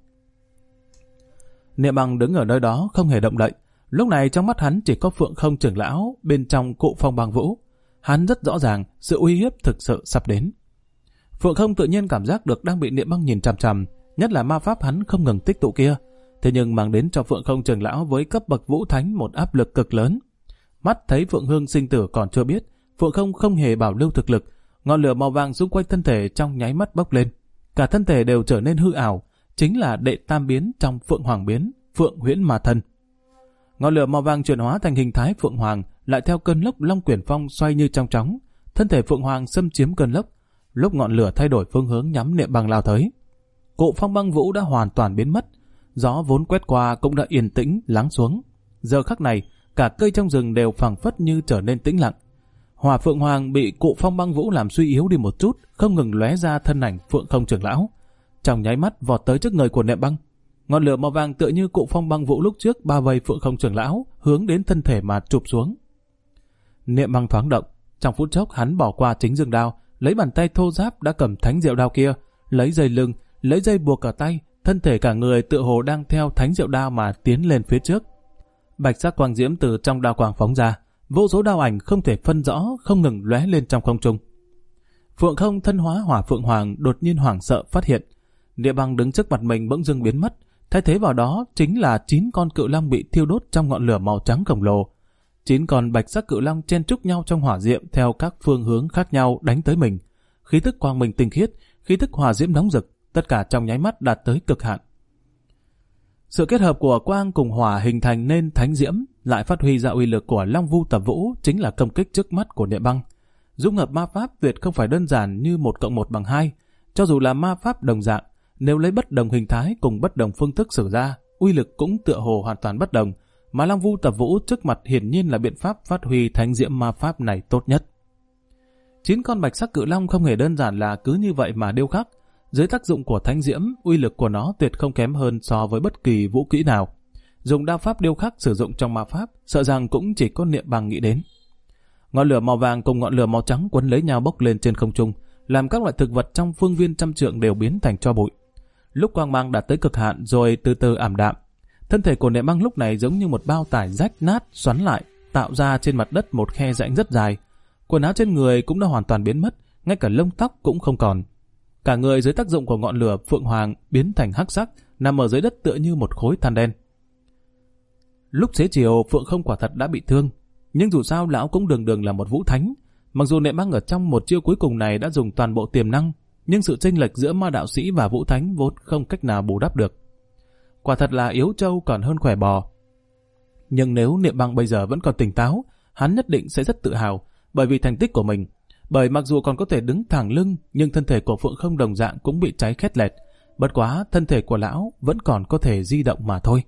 Speaker 1: Niệm Băng đứng ở nơi đó không hề động đậy. Lúc này trong mắt hắn chỉ có Phượng Không trưởng lão bên trong cụ Phong Băng Vũ. Hắn rất rõ ràng sự uy hiếp thực sự sắp đến. Phượng Không tự nhiên cảm giác được đang bị Niệm Băng nhìn chằm chằm, nhất là ma pháp hắn không ngừng tích tụ kia. Thế nhưng mang đến cho Phượng Không trưởng lão với cấp bậc vũ thánh một áp lực cực lớn. Mắt thấy Phượng Hương sinh tử còn chưa biết, Phượng Không không hề bảo lưu thực lực. Ngọn lửa màu vàng xung quanh thân thể trong nháy mắt bốc lên, cả thân thể đều trở nên hư ảo, chính là đệ tam biến trong Phượng Hoàng biến, Phượng Huyễn Ma Thân. Ngọn lửa màu vàng chuyển hóa thành hình thái Phượng Hoàng, lại theo cơn lốc Long Quyển Phong xoay như trong chóng, thân thể Phượng Hoàng xâm chiếm cơn lốc. Lúc ngọn lửa thay đổi phương hướng nhắm Niệm Băng lao tới, cụ Phong Băng Vũ đã hoàn toàn biến mất, gió vốn quét qua cũng đã yên tĩnh lắng xuống. Giờ khắc này, cả cây trong rừng đều phảng phất như trở nên tĩnh lặng. Hỏa Phượng Hoàng bị cụ Phong Băng Vũ làm suy yếu đi một chút, không ngừng lóe ra thân ảnh Phượng Không trưởng lão, trong nháy mắt vọt tới trước người của Niệm Băng. Ngọn lửa màu vàng tựa như cụ Phong Băng Vũ lúc trước bao vây Phượng Không trưởng lão, hướng đến thân thể mà chụp xuống. Niệm Băng thoáng động, trong phút chốc hắn bỏ qua chính dương đao, lấy bàn tay thô ráp đã cầm thánh diệu đao kia, lấy dây lưng, lấy dây buộc cả tay, thân thể cả người tựa hồ đang theo thánh diệu đao mà tiến lên phía trước. Bạch sắc quang diễm từ trong đao quang phóng ra, vô số đao ảnh không thể phân rõ không ngừng lóe lên trong không trung. Phượng Không thân hóa Hỏa Phượng Hoàng đột nhiên hoảng sợ phát hiện, Niệm Băng đứng trước mặt mình bỗng dưng biến mất, thay thế vào đó chính là 9 con cự long bị thiêu đốt trong ngọn lửa màu trắng khổng lồ. 9 con bạch sắc cự long chen chúc nhau trong hỏa diệm theo các phương hướng khác nhau đánh tới mình. Khí tức quang minh tinh khiết, khí tức hỏa diễm nóng rực, tất cả trong nháy mắt đạt tới cực hạn. Sự kết hợp của quang cùng hỏa hình thành nên thánh diễm, lại phát huy ra uy lực của Long Vu Tập Vũ, chính là công kích trước mắt của Niệm Băng. Dung hợp ma pháp tuyệt không phải đơn giản như 1+1=2, cho dù là ma pháp đồng dạng, nếu lấy bất đồng hình thái cùng bất đồng phương thức sử ra, uy lực cũng tựa hồ hoàn toàn bất đồng, mà Long Vu Tập Vũ trước mặt hiển nhiên là biện pháp phát huy thánh diễm ma pháp này tốt nhất. 9 con bạch sắc cự long không hề đơn giản là cứ như vậy mà điêu khắc, dưới tác dụng của thánh diễm, uy lực của nó tuyệt không kém hơn so với bất kỳ vũ kỹ nào. Dùng đao pháp điêu khắc sử dụng trong ma pháp, sợ rằng cũng chỉ có Niệm Băng nghĩ đến. Ngọn lửa màu vàng cùng ngọn lửa màu trắng quấn lấy nhau bốc lên trên không trung, làm các loại thực vật trong phương viên trăm trượng đều biến thành tro bụi. Lúc quang mang đạt tới cực hạn rồi từ từ ảm đạm, thân thể của Niệm Băng lúc này giống như một bao tải rách nát xoắn lại, tạo ra trên mặt đất một khe rãnh rất dài. Quần áo trên người cũng đã hoàn toàn biến mất, ngay cả lông tóc cũng không còn. Cả người dưới tác dụng của ngọn lửa Phượng Hoàng biến thành hắc sắc, nằm ở dưới đất tựa như một khối than đen. Lúc xế chiều, Phượng Không quả thật đã bị thương, nhưng dù sao lão cũng đường là một vũ thánh. Mặc dù Niệm Băng ở trong một chiêu cuối cùng này đã dùng toàn bộ tiềm năng, nhưng sự chênh lệch giữa ma đạo sĩ và vũ thánh vốn không cách nào bù đắp được. Quả thật là yếu trâu còn hơn khỏe bò. Nhưng nếu Niệm Băng bây giờ vẫn còn tỉnh táo, hắn nhất định sẽ rất tự hào bởi vì thành tích của mình. Bởi mặc dù còn có thể đứng thẳng lưng, nhưng thân thể của Phượng Không đồng dạng cũng bị cháy khét lẹt. Bất quá thân thể của lão vẫn còn có thể di động mà thôi.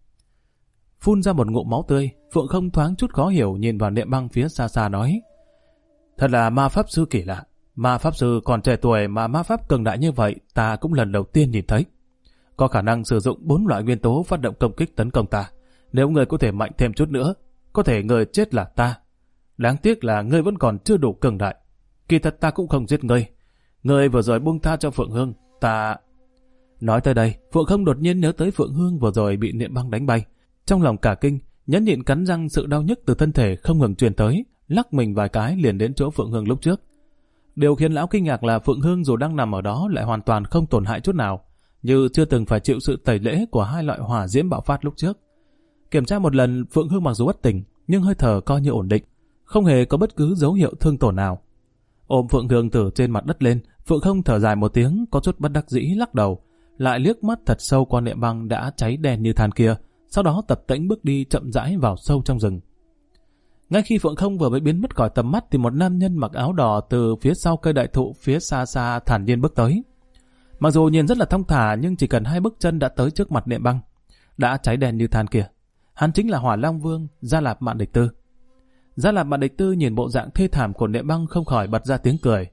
Speaker 1: Phun ra một ngụm máu tươi, Phượng Không thoáng chút khó hiểu nhìn vào Niệm Băng phía xa xa nói: thật là ma pháp sư kỳ lạ. Ma pháp sư còn trẻ tuổi mà ma pháp cường đại như vậy ta cũng lần đầu tiên nhìn thấy. Có khả năng sử dụng 4 loại nguyên tố phát động công kích tấn công ta. Nếu ngươi có thể mạnh thêm chút nữa, có thể người chết là ta. Đáng tiếc là ngươi vẫn còn chưa đủ cường đại. Kỳ thật ta cũng không giết ngươi. Ngươi vừa rồi buông tha cho Phượng Hương, ta... Nói tới đây, Phượng Không đột nhiên nhớ tới Phượng Hương vừa rồi bị Niệm Băng đánh bay. Trong lòng cả kinh, nhẫn nhịn cắn răng, sự đau nhức từ thân thể không ngừng truyền tới, lắc mình vài cái liền đến chỗ Phượng Hương lúc trước. Điều khiến lão kinh ngạc là Phượng Hương dù đang nằm ở đó lại hoàn toàn không tổn hại chút nào, như chưa từng phải chịu sự tẩy lễ của 2 loại hỏa diễm bạo phát lúc trước. Kiểm tra một lần, Phượng Hương mặc dù bất tỉnh, nhưng hơi thở coi như ổn định, không hề có bất cứ dấu hiệu thương tổn nào. Ôm Phượng Hương từ trên mặt đất lên, Phượng Không thở dài một tiếng, có chút bất đắc dĩ lắc đầu, lại liếc mắt thật sâu qua Niệm Băng đã cháy đen như than kia, sau đó tập tễnh bước đi chậm rãi vào sâu trong rừng. Ngay khi Phượng Không vừa mới biến mất khỏi tầm mắt thì một nam nhân mặc áo đỏ từ phía sau cây đại thụ phía xa xa thản nhiên bước tới. Mặc dù nhìn rất là thong thả nhưng chỉ cần 2 bước chân đã tới trước mặt Niệm Băng, đã cháy đen như than kia. Hắn chính là Hỏa Long Vương Gia Lạp Mạn Địch Tư. Gia Lạp Mạn Địch Tư nhìn bộ dạng thê thảm của Niệm Băng không khỏi bật ra tiếng cười.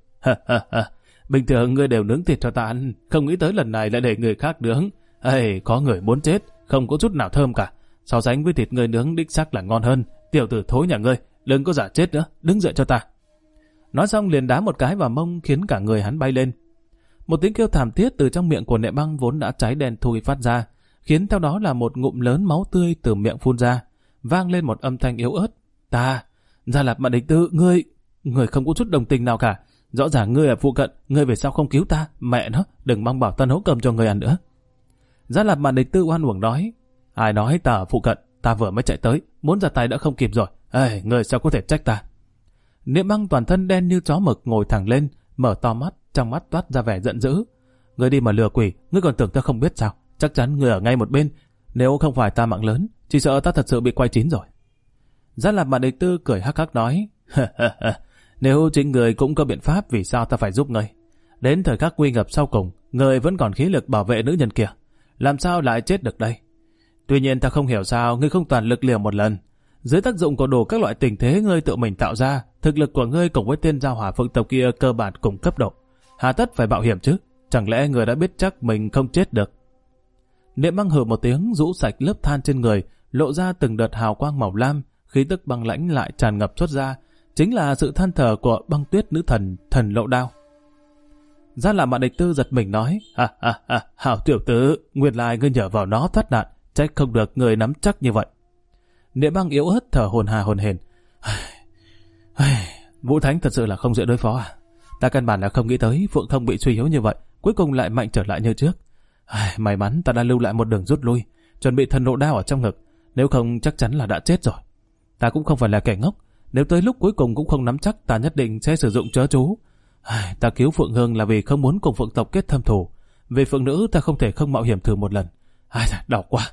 Speaker 1: Bình thường ngươi đều nướng thịt cho ta ăn, không nghĩ tới lần này lại để người khác nướng. Ê, có người muốn chết, không có chút nào thơm cả. So sánh với thịt ngươi nướng đích xác là ngon hơn. Tiểu tử thối nhà ngươi, đừng có giả chết nữa, đứng dậy cho ta. Nói xong liền đá một cái vào mông khiến cả người hắn bay lên. Một tiếng kêu thảm thiết từ trong miệng của Niệm Băng vốn đã cháy đen thui phát ra, khiến theo đó là một ngụm lớn máu tươi từ miệng phun ra, vang lên một âm thanh yếu ớt. Ta, Gia Lạp Mạn Địch Tư, ngươi không có chút đồng tình nào cả. Rõ ràng ngươi ở phụ cận, ngươi về sao không cứu ta? Mẹ nó, đừng mong bảo ta nấu cơm cho ngươi ăn nữa. Gia Lạp Mạn Địch Tư oan uổng nói. Ai nói ta ở phụ cận, ta vừa mới chạy tới, muốn ra tay đã không kịp rồi. Ê, ngươi sao có thể trách ta? Niệm Băng toàn thân đen như chó mực ngồi thẳng lên, mở to mắt, trong mắt toát ra vẻ giận dữ. Ngươi đi mà lừa quỷ, ngươi còn tưởng ta không biết sao? Chắc chắn ngươi ở ngay một bên, nếu không phải ta mạng lớn, chỉ sợ ta thật sự bị quay chín rồi. Gia Lạp Mạn Địch Tư cười hắc hắc nói. Nếu chính người cũng có biện pháp, vì sao ta phải giúp ngươi? Đến thời khắc nguy ngập sau cùng, ngươi vẫn còn khí lực bảo vệ nữ nhân kia, làm sao lại chết được đây? Tuy nhiên ta không hiểu sao ngươi không toàn lực liều một lần. Dưới tác dụng của đủ các loại tình thế ngươi tự mình tạo ra, thực lực của ngươi cùng với tên giao hỏa phượng tộc kia cơ bản cùng cấp độ. Hà tất phải mạo hiểm chứ? Chẳng lẽ ngươi đã biết chắc mình không chết được? Niệm Băng hừ một tiếng, rũ sạch lớp than trên người, lộ ra từng đợt hào quang màu lam, khí tức băng lãnh lại tràn ngập xuất ra, chính là sự than thở của Băng Tuyết nữ thần, thần Lộ Đao. Gia Lạp Mạn Địch Tư giật mình nói, hảo tiểu tử, nguyên lai ngươi nhờ vào nó thoát nạn, trách không được người nắm chắc như vậy. Niệm Băng yếu ớt thở hồn hển. Vũ Thánh thật sự là không dễ đối phó à? Ta căn bản là không nghĩ tới Phượng Không bị suy yếu như vậy, cuối cùng lại mạnh trở lại như trước. May mắn ta đã lưu lại một đường rút lui, chuẩn bị thần Lộ Đao ở trong ngực, nếu không chắc chắn là đã chết rồi. Ta cũng không phải là kẻ ngốc, nếu tới lúc cuối cùng cũng không nắm chắc, ta nhất định sẽ sử dụng chớ chú. Ta cứu Phượng Hương là vì không muốn cùng Phượng tộc kết thâm thù, về Phượng nữ ta không thể không mạo hiểm thử một lần. Đau quá.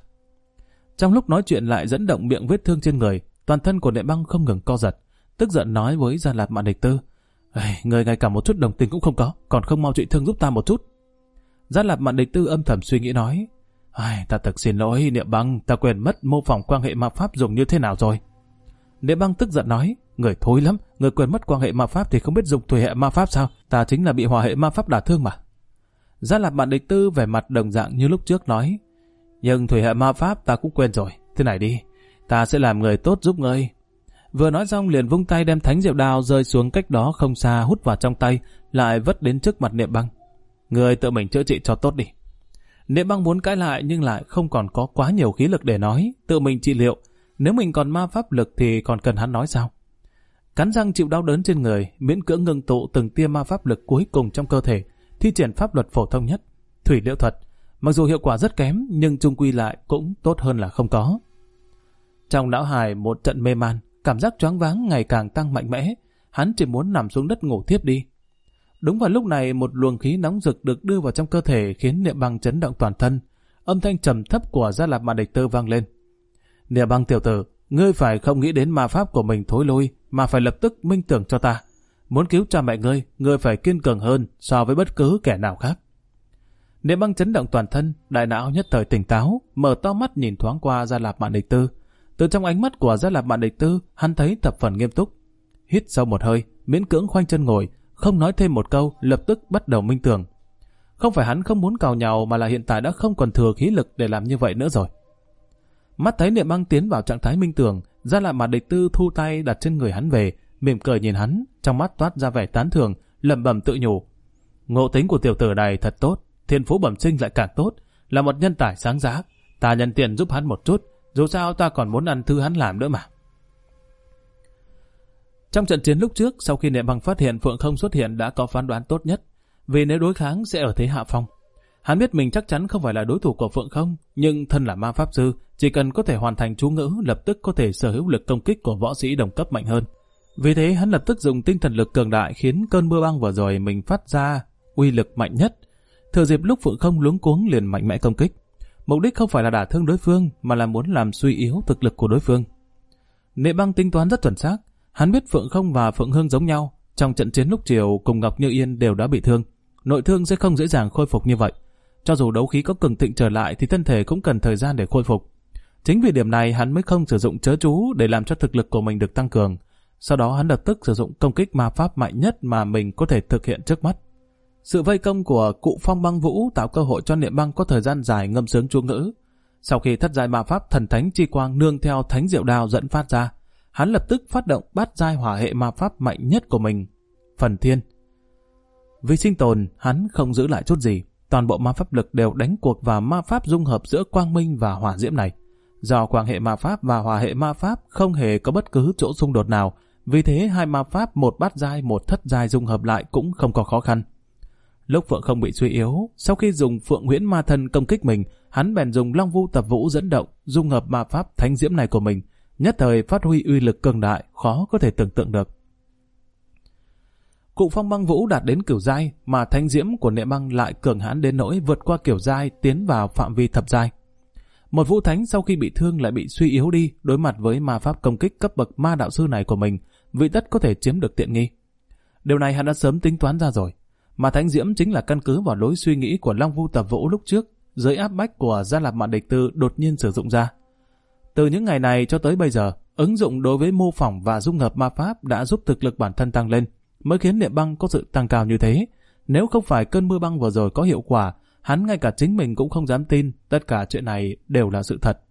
Speaker 1: Trong lúc nói chuyện lại dẫn động miệng vết thương trên người, toàn thân của Niệm Băng không ngừng co giật, tức giận nói với Gia Lạp Mạn Địch Tư, người ngay cả một chút đồng tình cũng không có, còn không mau trị thương giúp ta một chút. Gia Lạp Mạn Địch Tư âm thầm suy nghĩ nói, ta thật xin lỗi Niệm Băng, ta quên mất mô phỏng quan hệ ma pháp dùng như thế nào rồi. Niệm Băng tức giận nói, người thối lắm, người quên mất quan hệ ma pháp thì không biết dùng thủy hệ ma pháp sao? Ta chính là bị hỏa hệ ma pháp đả thương mà. Gia Lạp Mạn Địch Tư vẻ mặt đồng dạng như lúc trước nói, nhưng thủy hệ ma pháp ta cũng quên rồi, thế này đi, ta sẽ làm người tốt giúp ngươi. Vừa nói xong liền vung tay đem thánh diệu đao rơi xuống cách đó không xa hút vào trong tay, lại vất đến trước mặt Niệm Băng. Ngươi tự mình chữa trị cho tốt đi. Niệm Băng muốn cãi lại nhưng lại không còn có quá nhiều khí lực để nói, tự mình trị liệu. Nếu mình còn ma pháp lực thì còn cần hắn nói sao? Cắn răng chịu đau đớn trên người, miễn cưỡng ngưng tụ từng tia ma pháp lực cuối cùng trong cơ thể, thi triển pháp luật phổ thông nhất, thủy liễu thuật. Mặc dù hiệu quả rất kém nhưng chung quy lại cũng tốt hơn là không có. Trong não hài một trận mê man, cảm giác choáng váng ngày càng tăng mạnh mẽ, hắn chỉ muốn nằm xuống đất ngủ thiếp đi. Đúng vào lúc này một luồng khí nóng rực được đưa vào trong cơ thể khiến Niệm Băng chấn động toàn thân. Âm thanh trầm thấp của Gia Lạp Mạn Địch Tư vang lên. Niệm Băng tiểu tử, ngươi phải không nghĩ đến ma pháp của mình thối lui, mà phải lập tức minh tưởng cho ta. Muốn cứu cha mẹ ngươi phải kiên cường hơn so với bất cứ kẻ nào khác. Niệm Băng chấn động toàn thân, đại não nhất thời tỉnh táo, mở to mắt nhìn thoáng qua Gia Lạp Mạn Địch Tư. Từ trong ánh mắt của Gia Lạp Mạn Địch Tư, hắn thấy thập phần nghiêm túc. Hít sâu một hơi, miễn cưỡng khoanh chân ngồi, không nói thêm một câu, lập tức bắt đầu minh tưởng. Không phải hắn không muốn cào nhào mà là hiện tại đã không còn thừa khí lực để làm như vậy nữa rồi. Mắt thấy Niệm Băng tiến vào trạng thái minh tưởng, Gia Lạp Mạn Địch Tư thu tay đặt trên người hắn về, mỉm cười nhìn hắn, trong mắt toát ra vẻ tán thưởng, lẩm bẩm tự nhủ. Ngộ tính của tiểu tử này thật tốt, thiên phú bẩm sinh lại càng tốt, là một nhân tài sáng giá. Ta nhân tiện giúp hắn một chút, dù sao ta còn muốn ăn thứ hắn làm nữa mà. Trong trận chiến lúc trước, sau khi Niệm Băng phát hiện Phượng Không xuất hiện đã có phán đoán tốt nhất, vì nếu đối kháng sẽ ở thế hạ phong. Hắn biết mình chắc chắn không phải là đối thủ của Phượng Không, nhưng thân là ma pháp sư, chỉ cần có thể hoàn thành chú ngữ, lập tức có thể sở hữu lực công kích của võ sĩ đồng cấp mạnh hơn. Vì thế hắn lập tức dùng tinh thần lực cường đại khiến cơn mưa băng vừa rồi mình phát ra uy lực mạnh nhất. Thừa dịp lúc Phượng Không luống cuống liền mạnh mẽ công kích. Mục đích không phải là đả thương đối phương, mà là muốn làm suy yếu thực lực của đối phương. Niệm Băng tính toán rất chuẩn xác. Hắn biết Phượng Không và Phượng Hương giống nhau, trong trận chiến lúc chiều cùng Ngọc Như Yên đều đã bị thương, nội thương sẽ không dễ dàng khôi phục như vậy. Cho dù đấu khí có cường thịnh trở lại thì thân thể cũng cần thời gian để khôi phục. Chính vì điểm này hắn mới không sử dụng chớ chú để làm cho thực lực của mình được tăng cường. Sau đó hắn lập tức sử dụng công kích ma pháp mạnh nhất mà mình có thể thực hiện trước mắt. Sự vây công của cụ Phong Băng Vũ tạo cơ hội cho Niệm Băng có thời gian dài ngâm sướng chú ngữ. Sau khi thất giai ma pháp thần thánh chi quang nương theo thánh diệu đao dẫn phát ra, hắn lập tức phát động bát giai hỏa hệ ma pháp mạnh nhất của mình, Phần Thiên. Vì sinh tồn, hắn không giữ lại chút gì, toàn bộ ma pháp lực đều đánh cuộc vào ma pháp dung hợp giữa quang minh và hỏa diễm này. Do quang hệ ma pháp và hỏa hệ ma pháp không hề có bất cứ chỗ xung đột nào, vì thế hai ma pháp một bát giai một thất giai dung hợp lại cũng không có khó khăn. Lúc Phượng Không bị suy yếu, sau khi dùng Phượng Huyễn Ma Thân công kích mình, hắn bèn dùng Long Vu Tập Vũ dẫn động, dung hợp ma pháp thánh diễm này của mình, nhất thời phát huy uy lực cường đại, khó có thể tưởng tượng được. Cụ Phong Băng Vũ đạt đến cửu giai, mà thánh diễm của Niệm Băng lại cường hãn đến nỗi vượt qua cửu giai tiến vào phạm vi thập giai. Một vũ thánh sau khi bị thương lại bị suy yếu đi, đối mặt với ma pháp công kích cấp bậc ma đạo sư này của mình, vị tất có thể chiếm được tiện nghi. Điều này hắn đã sớm tính toán ra rồi. Mà thánh diễm chính là căn cứ vào lối suy nghĩ của Long Vu Tập Vũ lúc trước, dưới áp bách của Gia Lạp Mạn Địch Tư đột nhiên sử dụng ra. Từ những ngày này cho tới bây giờ, Ứng dụng đối với mô phỏng và dung hợp ma pháp đã giúp thực lực bản thân tăng lên, mới khiến niệm băng có sự tăng cao như thế. Nếu không phải cơn mưa băng vừa rồi có hiệu quả, hắn ngay cả chính mình cũng không dám tin tất cả chuyện này đều là sự thật.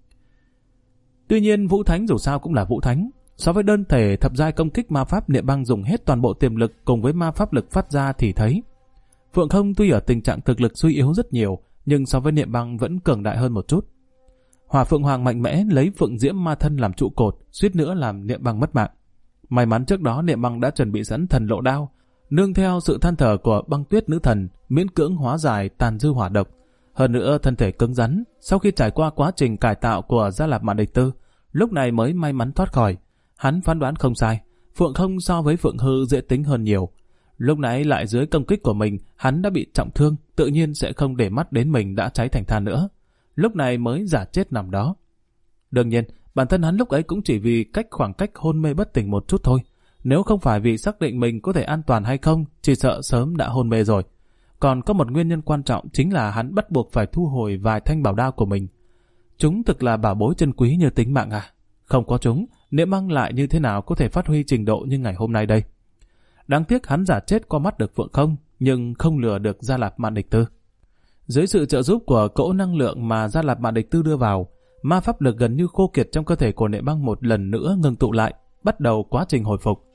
Speaker 1: Tuy nhiên Vũ Thánh dù sao cũng là Vũ Thánh. So với đơn thể thập giai công kích ma pháp, niệm băng dùng hết toàn bộ tiềm lực cùng với ma pháp lực phát ra thì thấy Phượng Không tuy ở tình trạng thực lực suy yếu rất nhiều, nhưng so với niệm băng vẫn cường đại hơn một chút. Hỏa Phượng Hoàng mạnh mẽ lấy Phượng Diễm ma thân làm trụ cột, suýt nữa làm niệm băng mất mạng. May mắn trước đó niệm băng đã chuẩn bị sẵn thần lộ đao, nương theo sự than thở của băng tuyết nữ thần, miễn cưỡng hóa giải tàn dư hỏa độc. Hơn nữa thân thể cứng rắn, sau khi trải qua quá trình cải tạo của Gia Lạp Mạn Địch Tư, lúc này mới may mắn thoát khỏi. Hắn phán đoán không sai, Phượng Không so với Phượng Hư dễ tính hơn nhiều. Lúc nãy lại dưới công kích của mình, hắn đã bị trọng thương, tự nhiên sẽ không để mắt đến mình đã cháy thành than nữa. Lúc này mới giả chết nằm đó. Đương nhiên, bản thân hắn lúc ấy cũng chỉ vì khoảng cách hôn mê bất tỉnh một chút thôi. Nếu không phải vì xác định mình có thể an toàn hay không, chỉ sợ sớm đã hôn mê rồi. Còn có một nguyên nhân quan trọng chính là hắn bắt buộc phải thu hồi vài thanh bảo đao của mình. Chúng thực là bảo bối chân quý như tính mạng à? Không có chúng, niệm băng lại như thế nào có thể phát huy trình độ như ngày hôm nay đây? Đáng tiếc hắn giả chết qua mắt được Phượng Không, nhưng không lừa được Gia Lạp Mạn Địch Tư. Dưới sự trợ giúp của cỗ năng lượng mà Gia Lạp Mạn Địch Tư đưa vào, ma pháp lực gần như khô kiệt trong cơ thể của niệm băng một lần nữa ngừng tụ lại, bắt đầu quá trình hồi phục.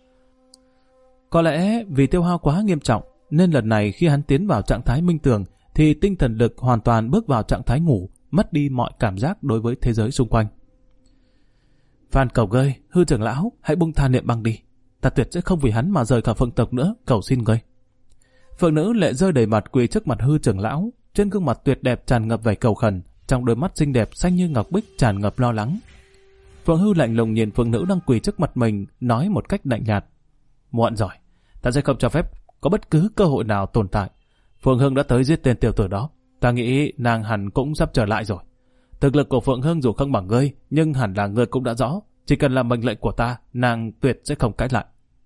Speaker 1: Có lẽ vì tiêu hao quá nghiêm trọng, nên lần này khi hắn tiến vào trạng thái minh tường, thì tinh thần lực hoàn toàn bước vào trạng thái ngủ, mất đi mọi cảm giác đối với thế giới xung quanh. Phan cầu gơi, Hư trưởng lão, hãy buông tha niệm băng đi. Ta tuyệt sẽ không vì hắn mà rời khỏi Phượng tộc nữa, cầu xin ngươi. Phượng nữ lệ rơi đầy mặt quỳ trước mặt Hư trưởng lão, trên gương mặt tuyệt đẹp tràn ngập vẻ cầu khẩn, trong đôi mắt xinh đẹp xanh như ngọc bích tràn ngập lo lắng. Phượng Hư lạnh lùng nhìn Phượng nữ đang quỳ trước mặt mình, nói một cách lạnh nhạt: muộn rồi, ta sẽ không cho phép có bất cứ cơ hội nào tồn tại. Phượng Hương đã tới giết tên tiểu tử đó, ta nghĩ nàng hẳn cũng sắp trở lại rồi. Thực lực của Phượng Hương dù không bằng ngươi, nhưng hẳn là ngươi cũng đã rõ, chỉ cần làm mệnh lệnh của ta, nàng tuyệt sẽ không cãi lại.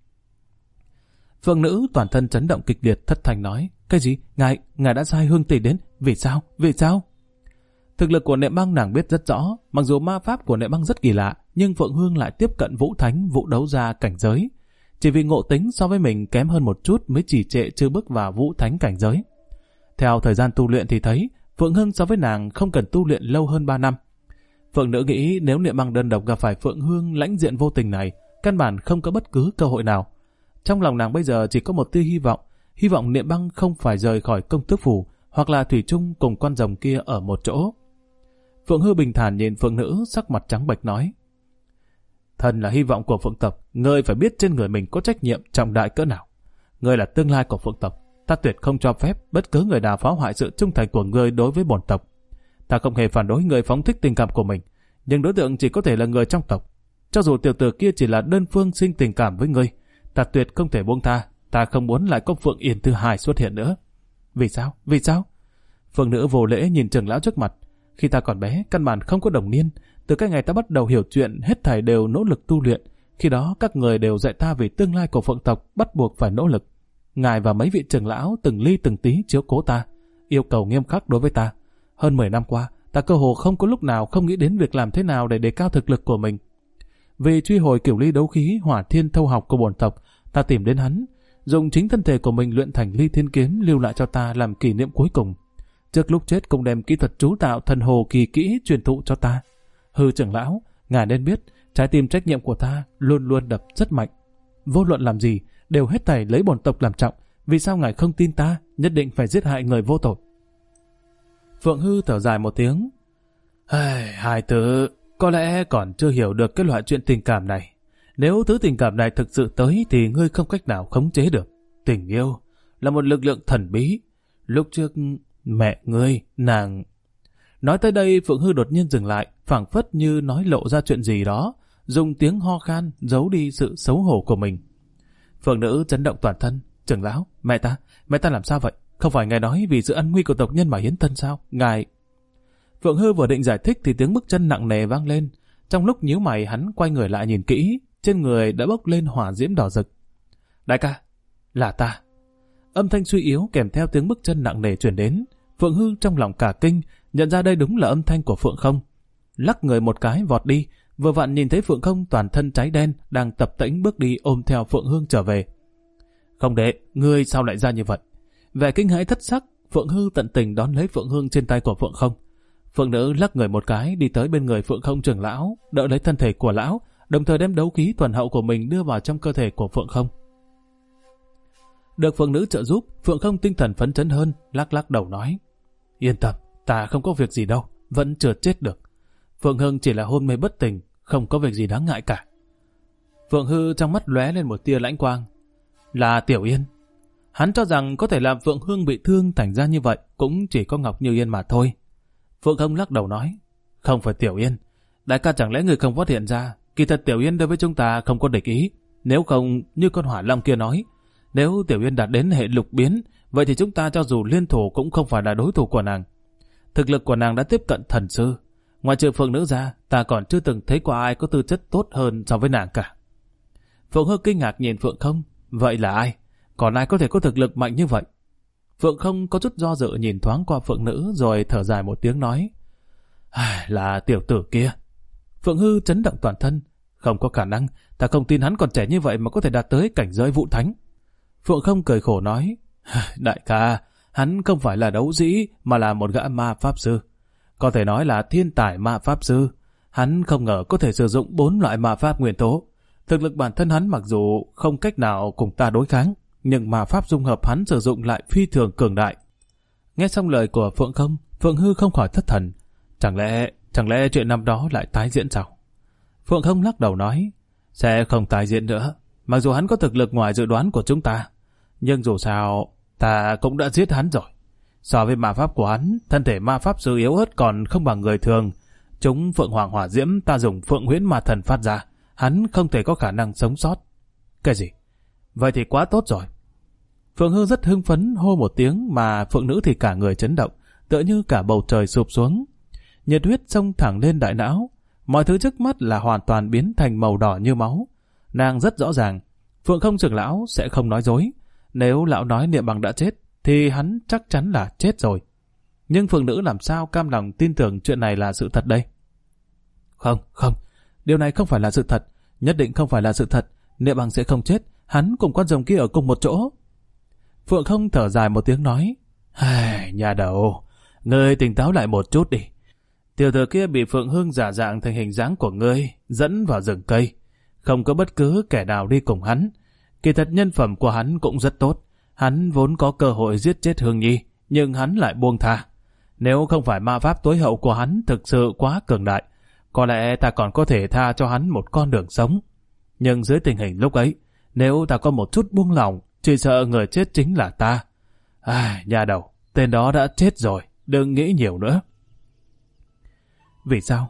Speaker 1: Phượng nữ toàn thân chấn động kịch liệt, thất thanh nói: cái gì? Ngài đã sai Hương tỷ đến, vì sao? Vì sao? Thực lực của niệm băng nàng biết rất rõ, mặc dù ma pháp của niệm băng rất kỳ lạ, nhưng Phượng Hương lại tiếp cận Vũ Thánh, Vũ đấu gia cảnh giới. Chỉ vì ngộ tính so với mình kém hơn một chút mới chỉ trệ chưa bước vào Vũ Thánh cảnh giới. Theo thời gian tu luyện thì thấy, Phượng Hương so với nàng không cần tu luyện lâu hơn 3 năm. Phượng nữ nghĩ nếu niệm băng đơn độc gặp phải Phượng Hương lãnh diện vô tình này, căn bản không có bất cứ cơ hội nào. Trong lòng nàng bây giờ chỉ có một tia hy vọng niệm băng không phải rời khỏi Công Tước Phủ, hoặc là thủy chung cùng con rồng kia ở một chỗ. Phượng Hư bình thản nhìn Phượng nữ, sắc mặt trắng bệch nói: thần là hy vọng của Phượng tộc, ngươi phải biết trên người mình có trách nhiệm trọng đại cỡ nào. Ngươi là tương lai của Phượng tộc, ta tuyệt không cho phép bất cứ người nào phá hoại sự trung thành của ngươi đối với bổn tộc. Ta không hề phản đối người phóng thích tình cảm của mình, nhưng đối tượng chỉ có thể là người trong tộc. Cho dù tiểu tử kia chỉ là đơn phương sinh tình cảm với ngươi, ta tuyệt không thể buông tha. Ta không muốn lại có Phượng Yên thứ hai xuất hiện nữa. Vì sao? Vì sao? Phượng nữ vô lễ nhìn trưởng lão trước mặt. Khi ta còn bé, căn bản không có đồng niên. Từ cái ngày ta bắt đầu hiểu chuyện, hết thảy đều nỗ lực tu luyện. Khi đó các người đều dạy ta vì tương lai của Phượng tộc bắt buộc phải nỗ lực. Ngài và mấy vị trưởng lão từng ly từng tí chiếu cố ta, yêu cầu nghiêm khắc đối với ta. Hơn 10 năm qua, ta cơ hồ không có lúc nào không nghĩ đến việc làm thế nào để đề cao thực lực của mình. Vì truy hồi cửu ly đấu khí hỏa thiên thâu học của bổn tộc, ta tìm đến hắn, dùng chính thân thể của mình luyện thành ly thiên kiếm lưu lại cho ta làm kỷ niệm cuối cùng. Trước lúc chết cũng đem kỹ thuật chú tạo thần hồ kỳ kỹ truyền thụ cho ta. Hư trưởng lão, ngài nên biết, trái tim trách nhiệm của ta luôn luôn đập rất mạnh. Vô luận làm gì, đều hết thảy lấy bổn tộc làm trọng. Vì sao ngài không tin ta, nhất định phải giết hại người vô tội? Phượng Hư thở dài một tiếng. Hai tử, có lẽ còn chưa hiểu được cái loại chuyện tình cảm này. Nếu thứ tình cảm này thực sự tới thì ngươi không cách nào khống chế được. Tình yêu là một lực lượng thần bí. Lúc trước, mẹ ngươi, nàng... Nói tới đây, Phượng Hư đột nhiên dừng lại, phảng phất như nói lộ ra chuyện gì đó, dùng tiếng ho khan giấu đi sự xấu hổ của mình. Phượng nữ chấn động toàn thân. Trưởng lão, mẹ ta làm sao vậy? Không phải ngài nói vì sự an nguy của tộc nhân mà hiến thân sao? Ngài... Phượng Hư vừa định giải thích thì tiếng bước chân nặng nề vang lên. Trong lúc nhíu mày hắn quay người lại nhìn kỹ, trên người đã bốc lên hỏa diễm đỏ rực. Đại ca, là ta. Âm thanh suy yếu kèm theo tiếng bước chân nặng nề truyền đến. Phượng Hư trong lòng cả kinh, nhận ra đây đúng là âm thanh của Phượng Không. Lắc người một cái vọt đi, Vừa vặn nhìn thấy Phượng Không toàn thân cháy đen đang tập tễnh bước đi ôm theo Phượng Hương trở về. Không đệ, ngươi sao lại ra như vậy? Vẻ kinh hãi thất sắc, Phượng Hư tận tình đón lấy Phượng Hương trên tay của Phượng Không. Phượng nữ lắc người một cái đi tới bên người Phượng Không trưởng lão, đỡ lấy thân thể của lão, đồng thời đem đấu khí thuần hậu của mình đưa vào trong cơ thể của Phượng Không. Được Phượng nữ trợ giúp, Phượng Không tinh thần phấn chấn hơn, lắc lắc đầu nói: Yên tâm, ta không có việc gì đâu, vẫn chưa chết được. Phượng Hương chỉ là hôn mê bất tỉnh, không có việc gì đáng ngại cả. Phượng Hư trong mắt lóe lên một tia lãnh quang. Là Tiểu Yên. Hắn cho rằng có thể làm Phượng Hương bị thương thành ra như vậy cũng chỉ có Ngọc Như Yên mà thôi. Phượng Không lắc đầu nói: Không phải Tiểu Yên. Đại ca chẳng lẽ người không phát hiện ra, kỳ thật Tiểu Yên đối với chúng ta không có địch ý. Nếu không, như con hỏa long kia nói, nếu Tiểu Yên đạt đến hệ lục biến, vậy thì chúng ta cho dù liên thủ cũng không phải là đối thủ của nàng. Thực lực của nàng đã tiếp cận thần sư. Ngoài trừ Phượng nữ ra, ta còn chưa từng thấy qua ai có tư chất tốt hơn so với nàng cả. Phượng Hư kinh ngạc nhìn Phượng Không. Vậy là ai? Còn ai có thể có thực lực mạnh như vậy? Phượng Không có chút do dự nhìn thoáng qua Phượng nữ rồi thở dài một tiếng nói: Là tiểu tử kia. Phượng Hư chấn động toàn thân. Không có khả năng, ta không tin hắn còn trẻ như vậy mà có thể đạt tới cảnh giới vũ thánh. Phượng Không cười khổ nói: Đại ca, hắn không phải là đấu dĩ mà là một gã ma pháp sư. Có thể nói là thiên tài ma pháp sư. Hắn không ngờ có thể sử dụng 4 loại ma pháp nguyên tố. Thực lực bản thân hắn mặc dù không cách nào cùng ta đối kháng, nhưng ma pháp dung hợp hắn sử dụng lại phi thường cường đại. Nghe xong lời của Phượng Không, Phượng Hư không khỏi thất thần. Chẳng lẽ chuyện năm đó lại tái diễn sao? Phượng Không lắc đầu nói: Sẽ không tái diễn nữa. Mặc dù hắn có thực lực ngoài dự đoán của chúng ta, nhưng dù sao ta cũng đã giết hắn rồi. So với ma pháp của hắn, thân thể ma pháp sư yếu ớt còn không bằng người thường. Chúng Phượng Hoàng Hỏa Diễm ta dùng Phượng Huyễn Ma Thần phát ra, hắn không thể có khả năng sống sót. Cái gì? Vậy thì quá tốt rồi. Phượng Hư rất hưng phấn hô một tiếng mà Phượng nữ thì cả người chấn động, tựa như cả bầu trời sụp xuống. Nhiệt huyết xông thẳng lên đại não, mọi thứ trước mắt là hoàn toàn biến thành màu đỏ như máu. Nàng rất rõ ràng, Phượng Không trưởng lão sẽ không nói dối. Nếu lão nói Niệm Bằng đã chết, thì hắn chắc chắn là chết rồi. Nhưng Phượng nữ làm sao cam lòng tin tưởng chuyện này là sự thật đây? Không, điều này không phải là sự thật, nhất định không phải là sự thật. Niệm Bằng sẽ không chết, hắn cùng con rồng kia ở cùng một chỗ. Phượng Không thở dài một tiếng nói: Nhà đầu, ngươi tỉnh táo lại một chút đi. Tiểu tử kia bị Phượng Hương giả dạng thành hình dáng của ngươi, dẫn vào rừng cây. Không có bất cứ kẻ nào đi cùng hắn. Kỳ thật nhân phẩm của hắn cũng rất tốt. Hắn vốn có cơ hội giết chết Hương Nhi, nhưng hắn lại buông tha. Nếu không phải ma pháp tối hậu của hắn thực sự quá cường đại, có lẽ ta còn có thể tha cho hắn một con đường sống. Nhưng dưới tình hình lúc ấy, nếu ta có một chút buông lỏng, chỉ sợ người chết chính là ta. Nhà đầu, tên đó đã chết rồi, đừng nghĩ nhiều nữa. Vì sao?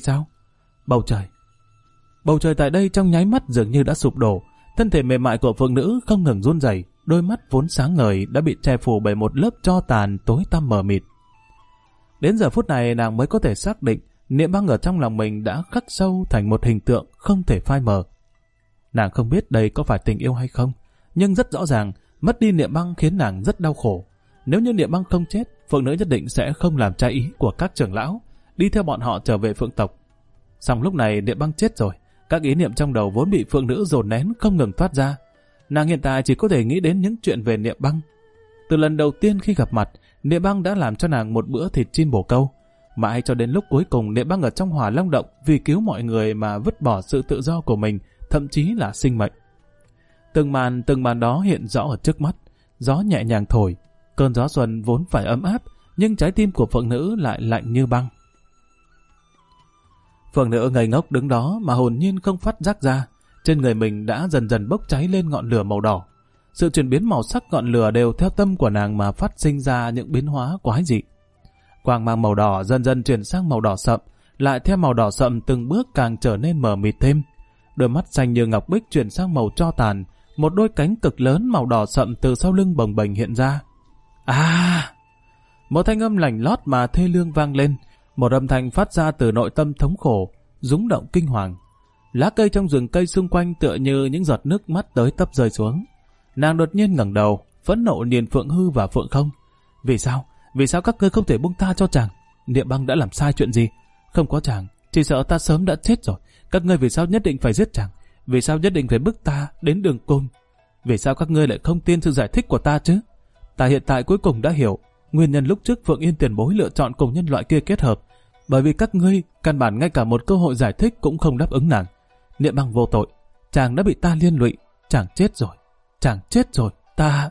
Speaker 1: Bầu trời tại đây trong nháy mắt dường như đã sụp đổ. Thân thể mềm mại của Phượng nữ không ngừng run rẩy, đôi mắt vốn sáng ngời đã bị che phủ bởi một lớp tro tàn tối tăm mờ mịt. Đến giờ phút này nàng mới có thể xác định Niệm Băng ở trong lòng mình đã khắc sâu thành một hình tượng không thể phai mờ. Nàng không biết đây có phải tình yêu hay không, nhưng rất rõ ràng mất đi Niệm Băng khiến nàng rất đau khổ. Nếu như Niệm Băng không chết, Phượng nữ nhất định sẽ không làm trái ý của các trưởng lão, đi theo bọn họ trở về Phượng tộc. Song lúc này Niệm Băng chết rồi, các ý niệm trong đầu vốn bị Phượng nữ dồn nén không ngừng thoát ra. Nàng hiện tại chỉ có thể nghĩ đến những chuyện về Niệm Băng. Từ lần đầu tiên khi gặp mặt, Niệm Băng đã làm cho nàng một bữa thịt chim bồ câu. Mãi cho đến lúc cuối cùng Niệm Băng ở trong Hỏa Long động vì cứu mọi người mà vứt bỏ sự tự do của mình, thậm chí là sinh mệnh. Từng màn đó hiện rõ ở trước mắt. Gió nhẹ nhàng thổi, cơn gió xuân vốn phải ấm áp, nhưng trái tim của Phượng nữ lại lạnh như băng. Phượng nữ ngây ngốc đứng đó mà hồn nhiên không phát giác ra, trên người mình đã dần dần bốc cháy lên ngọn lửa màu đỏ. Sự chuyển biến màu sắc ngọn lửa đều theo tâm của nàng mà phát sinh ra những biến hóa quái dị. Quang mang màu đỏ dần dần chuyển sang màu đỏ sậm, lại theo màu đỏ sậm từng bước càng trở nên mờ mịt thêm. Đôi mắt xanh như ngọc bích chuyển sang màu tro tàn, một đôi cánh cực lớn màu đỏ sậm từ sau lưng bồng bềnh hiện ra. Một thanh âm lành lót mà thê lương vang lên, một âm thanh phát ra từ nội tâm thống khổ, rúng động kinh hoàng. Lá cây trong rừng cây xung quanh tựa như những giọt nước mắt tới tấp rơi xuống. Nàng đột nhiên ngẩng đầu, phẫn nộ nhìn Phượng Hư và Phượng Không. Vì sao các ngươi không thể buông tha cho chàng? Niệm Băng đã làm sai chuyện gì? Không có chàng, chỉ sợ ta sớm đã chết rồi. Các ngươi vì sao nhất định phải giết chàng? Vì sao nhất định phải bức ta đến đường cùng? Vì sao các ngươi lại không tin sự giải thích của ta chứ? Ta hiện tại cuối cùng đã hiểu nguyên nhân lúc trước Phượng Yên tiền bối lựa chọn cùng nhân loại kia kết hợp, bởi vì các ngươi căn bản ngay cả một cơ hội giải thích cũng không đáp ứng nàng. Niệm Băng vô tội, chàng đã bị ta liên lụy, chàng chết rồi, chàng chết rồi, ta...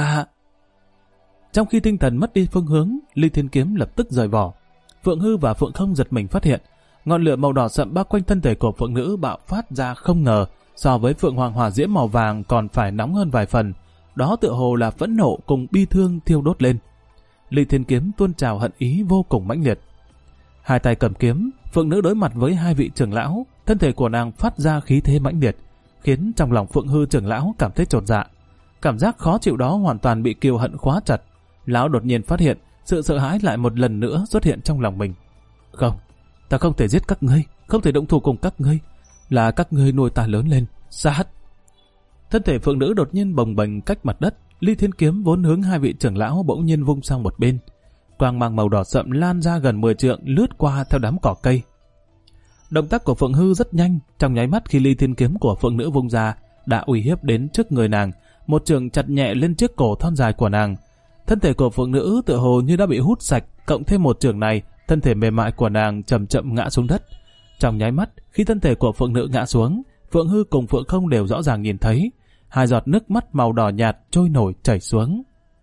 Speaker 1: Trong khi tinh thần mất đi phương hướng, Ly Thiên Kiếm lập tức rời vỏ. Phượng Hư và Phượng Không giật mình phát hiện, ngọn lửa màu đỏ sậm bao quanh thân thể của Phượng Nữ bạo phát ra không ngờ so với Phượng Hoàng hỏa diễm màu vàng còn phải nóng hơn vài phần. Đó tựa hồ là phẫn nộ cùng bi thương thiêu đốt lên. Ly Thiên Kiếm tuôn trào hận ý vô cùng mãnh liệt. Hai tay cầm kiếm, Phượng Nữ đối mặt với hai vị trưởng lão, thân thể của nàng phát ra khí thế mãnh liệt, khiến trong lòng Phượng Hư trưởng lão cảm thấy chột dạ. Cảm giác khó chịu đó hoàn toàn bị kiều hận khóa chặt. Lão đột nhiên phát hiện sự sợ hãi lại một lần nữa xuất hiện trong lòng mình. Không, ta không thể giết các ngươi, không thể động thủ cùng các ngươi, là các ngươi nuôi ta lớn lên, sát. Thân thể Phượng Nữ đột nhiên bồng bềnh cách mặt đất. Ly Thiên Kiếm vốn hướng hai vị trưởng lão bỗng nhiên vung sang một bên. Quang mang màu đỏ sậm lan ra gần 10 trượng, lướt qua theo đám cỏ cây. Động tác của Phượng Hư rất nhanh, trong nháy mắt khi Ly Thiên Kiếm của Phượng Nữ vung ra, đã uy hiếp đến trước người nàng, một trường chặt nhẹ lên chiếc cổ thon dài của nàng. Thân thể của Phượng Nữ tựa hồ như đã bị hút sạch, cộng thêm một trường này, thân thể mềm mại của nàng chậm chậm ngã xuống đất. Trong nháy mắt, khi thân thể của Phượng Nữ ngã xuống, Phượng Hư cùng Phượng Không đều rõ ràng nhìn thấy hai giọt nước mắt màu đỏ nhạt trôi nổi chảy xuống.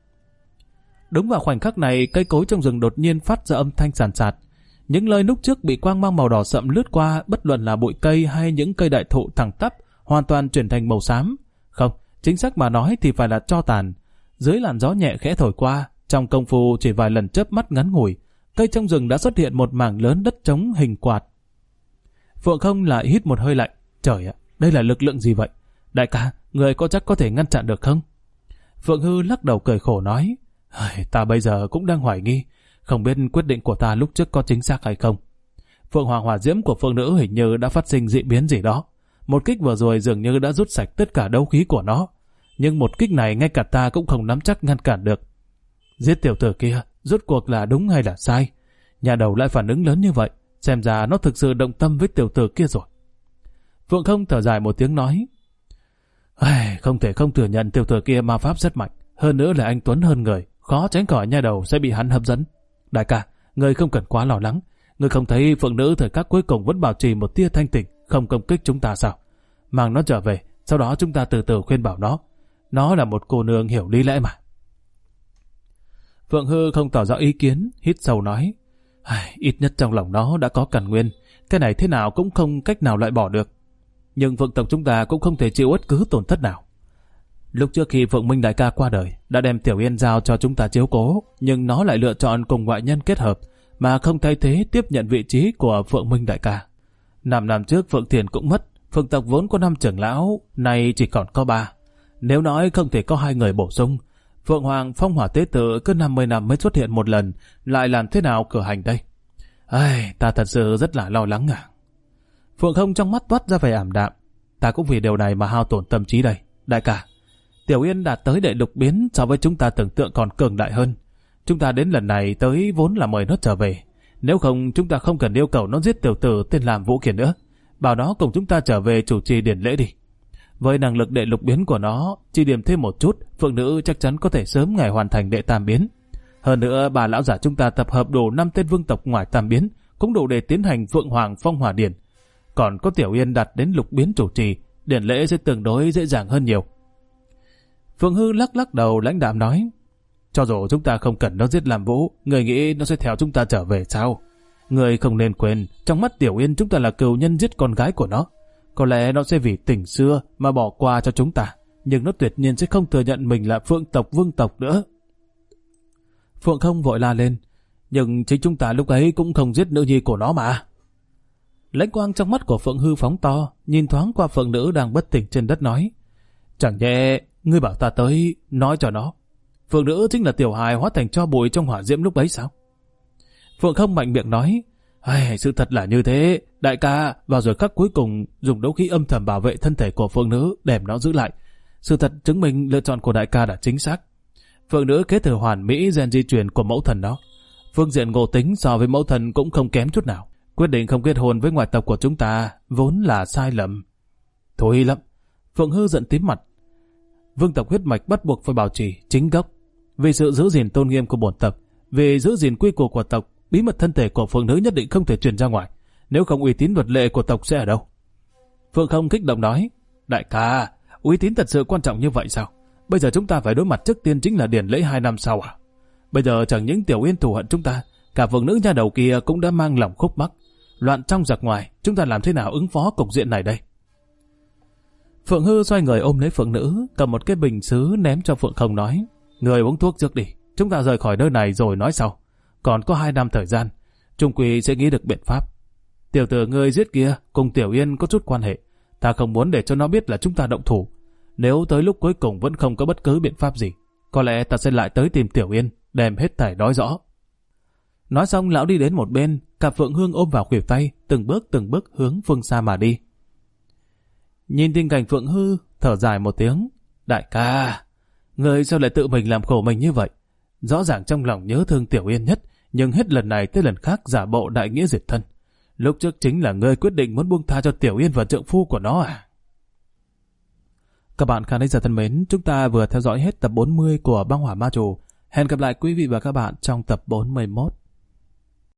Speaker 1: Đúng vào khoảnh khắc này, cây cối trong rừng đột nhiên phát ra âm thanh sàn sạt. Những nơi lúc trước bị quang mang màu đỏ sậm lướt qua, bất luận là bụi cây hay những cây đại thụ thẳng tắp, hoàn toàn chuyển thành màu xám. Không, chính xác mà nói thì phải là tro tàn. Dưới làn gió nhẹ khẽ thổi qua, trong công phu chỉ vài lần chớp mắt ngắn ngủi, cây trong rừng đã xuất hiện một mảng lớn đất trống hình quạt. Phượng Không lại hít một hơi lạnh. Trời ạ, đây là lực lượng gì vậy? Đại ca, người có chắc có thể ngăn chặn được không? Phượng Hư lắc đầu cười khổ nói, ta bây giờ cũng đang hoài nghi, không biết quyết định của ta lúc trước có chính xác hay không. Phượng Hoàng hỏa diễm của Phượng Nữ hình như đã phát sinh dị biến gì đó. Một kích vừa rồi dường như đã rút sạch tất cả đấu khí của nó. Nhưng một kích này ngay cả ta cũng không nắm chắc ngăn cản được. Giết tiểu tử kia, rốt cuộc là đúng hay là sai? Nhà đầu lại phản ứng lớn như vậy, xem ra nó thực sự động tâm với tiểu tử kia rồi. Phượng Không thở dài một tiếng nói, không thể không thừa nhận tiểu tử kia ma pháp rất mạnh, hơn nữa là anh tuấn hơn người, khó tránh khỏi nhà đầu sẽ bị hắn hấp dẫn. Đại ca, người không cần quá lo lắng, người không thấy Phượng Nữ thời khắc cuối cùng vẫn bảo trì một tia thanh tỉnh, không công kích chúng ta sao? Mang nó trở về, sau đó chúng ta từ từ khuyên bảo nó. Nó là một cô nương hiểu lý lẽ mà. Phượng Hư không tỏ rõ ý kiến, hít sâu nói, ít nhất trong lòng nó đã có càn nguyên, cái này thế nào cũng không cách nào loại bỏ được. Nhưng Phượng tộc chúng ta cũng không thể chịu bất cứ tổn thất nào. Lúc trước khi Phượng Minh đại ca qua đời, đã đem Tiểu Yên giao cho chúng ta chiếu cố, nhưng nó lại lựa chọn cùng ngoại nhân kết hợp, mà không thay thế tiếp nhận vị trí của Phượng Minh đại ca. 5 năm trước Phượng Thiền cũng mất, Phượng tộc vốn có 5 trưởng lão, nay chỉ còn có 3. Nếu nói không thể có 2 người bổ sung, Phượng Hoàng Phong Hỏa Tế Tự cứ 50 năm mới xuất hiện một lần, lại làm thế nào cử hành đây? Ta thật sự rất là lo lắng à. Phượng Không trong mắt toát ra vẻ ảm đạm. Ta cũng vì điều này mà hao tổn tâm trí đây. Đại ca, Tiểu Yên đạt tới đệ lục biến so với chúng ta tưởng tượng còn cường đại hơn. Chúng ta đến lần này tới vốn là mời nó trở về. Nếu không, chúng ta không cần yêu cầu nó giết tiểu tử tên làm Vũ Kiền nữa. Bảo nó cùng chúng ta trở về chủ trì điển lễ đi. Với năng lực đệ lục biến của nó, chỉ điểm thêm một chút, Phượng Nữ chắc chắn có thể sớm ngày hoàn thành đệ tam biến. Hơn nữa, bà lão giả chúng ta tập hợp đủ 5 tên vương tộc ngoài tam biến, cũng đủ để tiến hành Phượng Hoàng Phong Hỏa Điển. Còn có Tiểu Yên đạt đến lục biến chủ trì, điển lễ sẽ tương đối dễ dàng hơn nhiều. Phượng Hư lắc đầu lãnh đạm nói, cho dù chúng ta không cần nó giết làm Vũ, người nghĩ nó sẽ theo chúng ta trở về sao? Người không nên quên, trong mắt Tiểu Yên chúng ta là cừu nhân giết con gái của nó. Có lẽ nó sẽ vì tình xưa mà bỏ qua cho chúng ta, nhưng nó tuyệt nhiên sẽ không thừa nhận mình là Phượng tộc vương tộc nữa. Phượng Không vội la lên, nhưng chính chúng ta lúc ấy cũng không giết nữ nhi của nó mà. Lãnh quang trong mắt của Phượng Hư phóng to, nhìn thoáng qua Phượng Nữ đang bất tỉnh trên đất nói, chẳng nhẽ ngươi bảo ta tới nói cho nó Phượng Nữ chính là tiểu hài hóa thành tro bụi trong hỏa diễm lúc ấy sao? Phượng Không mạnh miệng nói, sự thật là như thế, đại ca vào rồi khắc cuối cùng dùng đấu khí âm thầm bảo vệ thân thể của Phượng Nữ, đem nó giữ lại. Sự thật chứng minh lựa chọn của đại ca đã chính xác. Phượng Nữ kế thừa hoàn mỹ gen di truyền của mẫu thần đó. Phương diện ngộ tính so với mẫu thần cũng không kém chút nào. Quyết định không kết hôn với ngoại tộc của chúng ta vốn là sai lầm. Thôi lắm. Phượng Hư giận tím mặt. Vương tộc huyết mạch bắt buộc phải bảo trì chính gốc. Vì sự giữ gìn tôn nghiêm của bổn tộc, vì giữ gìn quy củ của tộc, bí mật thân thể của phụ nữ nhất định không thể truyền ra ngoài. Nếu không, uy tín luật lệ của tộc sẽ ở đâu? Phượng Không kích động nói, đại ca, uy tín thật sự quan trọng như vậy sao? Bây giờ chúng ta phải đối mặt trước tiên chính là điển lễ 2 năm sau à? Bây giờ chẳng những Tiểu Yên thù hận chúng ta, cả phụ nữ nha đầu kia cũng đã mang lòng khúc mắc. Loạn trong giặc ngoài, chúng ta làm thế nào ứng phó cục diện này đây? Phượng Hư xoay người ôm lấy Phượng Nữ, cầm một cái bình sứ ném cho Phượng Không nói, người uống thuốc trước đi, chúng ta rời khỏi nơi này rồi nói sau. Còn có 2 năm thời gian, Trung Quỳ sẽ nghĩ được biện pháp. Tiểu tử ngươi giết kia cùng Tiểu Yên có chút quan hệ, ta không muốn để cho nó biết là chúng ta động thủ. Nếu tới lúc cuối cùng vẫn không có bất cứ biện pháp gì, có lẽ ta sẽ lại tới tìm Tiểu Yên, đem hết thảy nói rõ. Nói xong lão đi đến một bên, cặp Phượng Hương ôm vào khuỷu tay, từng bước hướng phương xa mà đi. Nhìn tình cảnh Phượng Hư, thở dài một tiếng, đại ca, người sao lại tự mình làm khổ mình như vậy? Rõ ràng trong lòng nhớ thương Tiểu Yên nhất, nhưng hết lần này tới lần khác giả bộ đại nghĩa diệt thân. Lúc trước chính là ngươi quyết định muốn buông tha cho Tiểu Yên và trượng phu của nó à? Các bạn khán giả thân mến, chúng ta vừa theo dõi hết tập 40 của Băng Hỏa Ma Trù. Hẹn gặp lại quý vị và các bạn trong tập 41.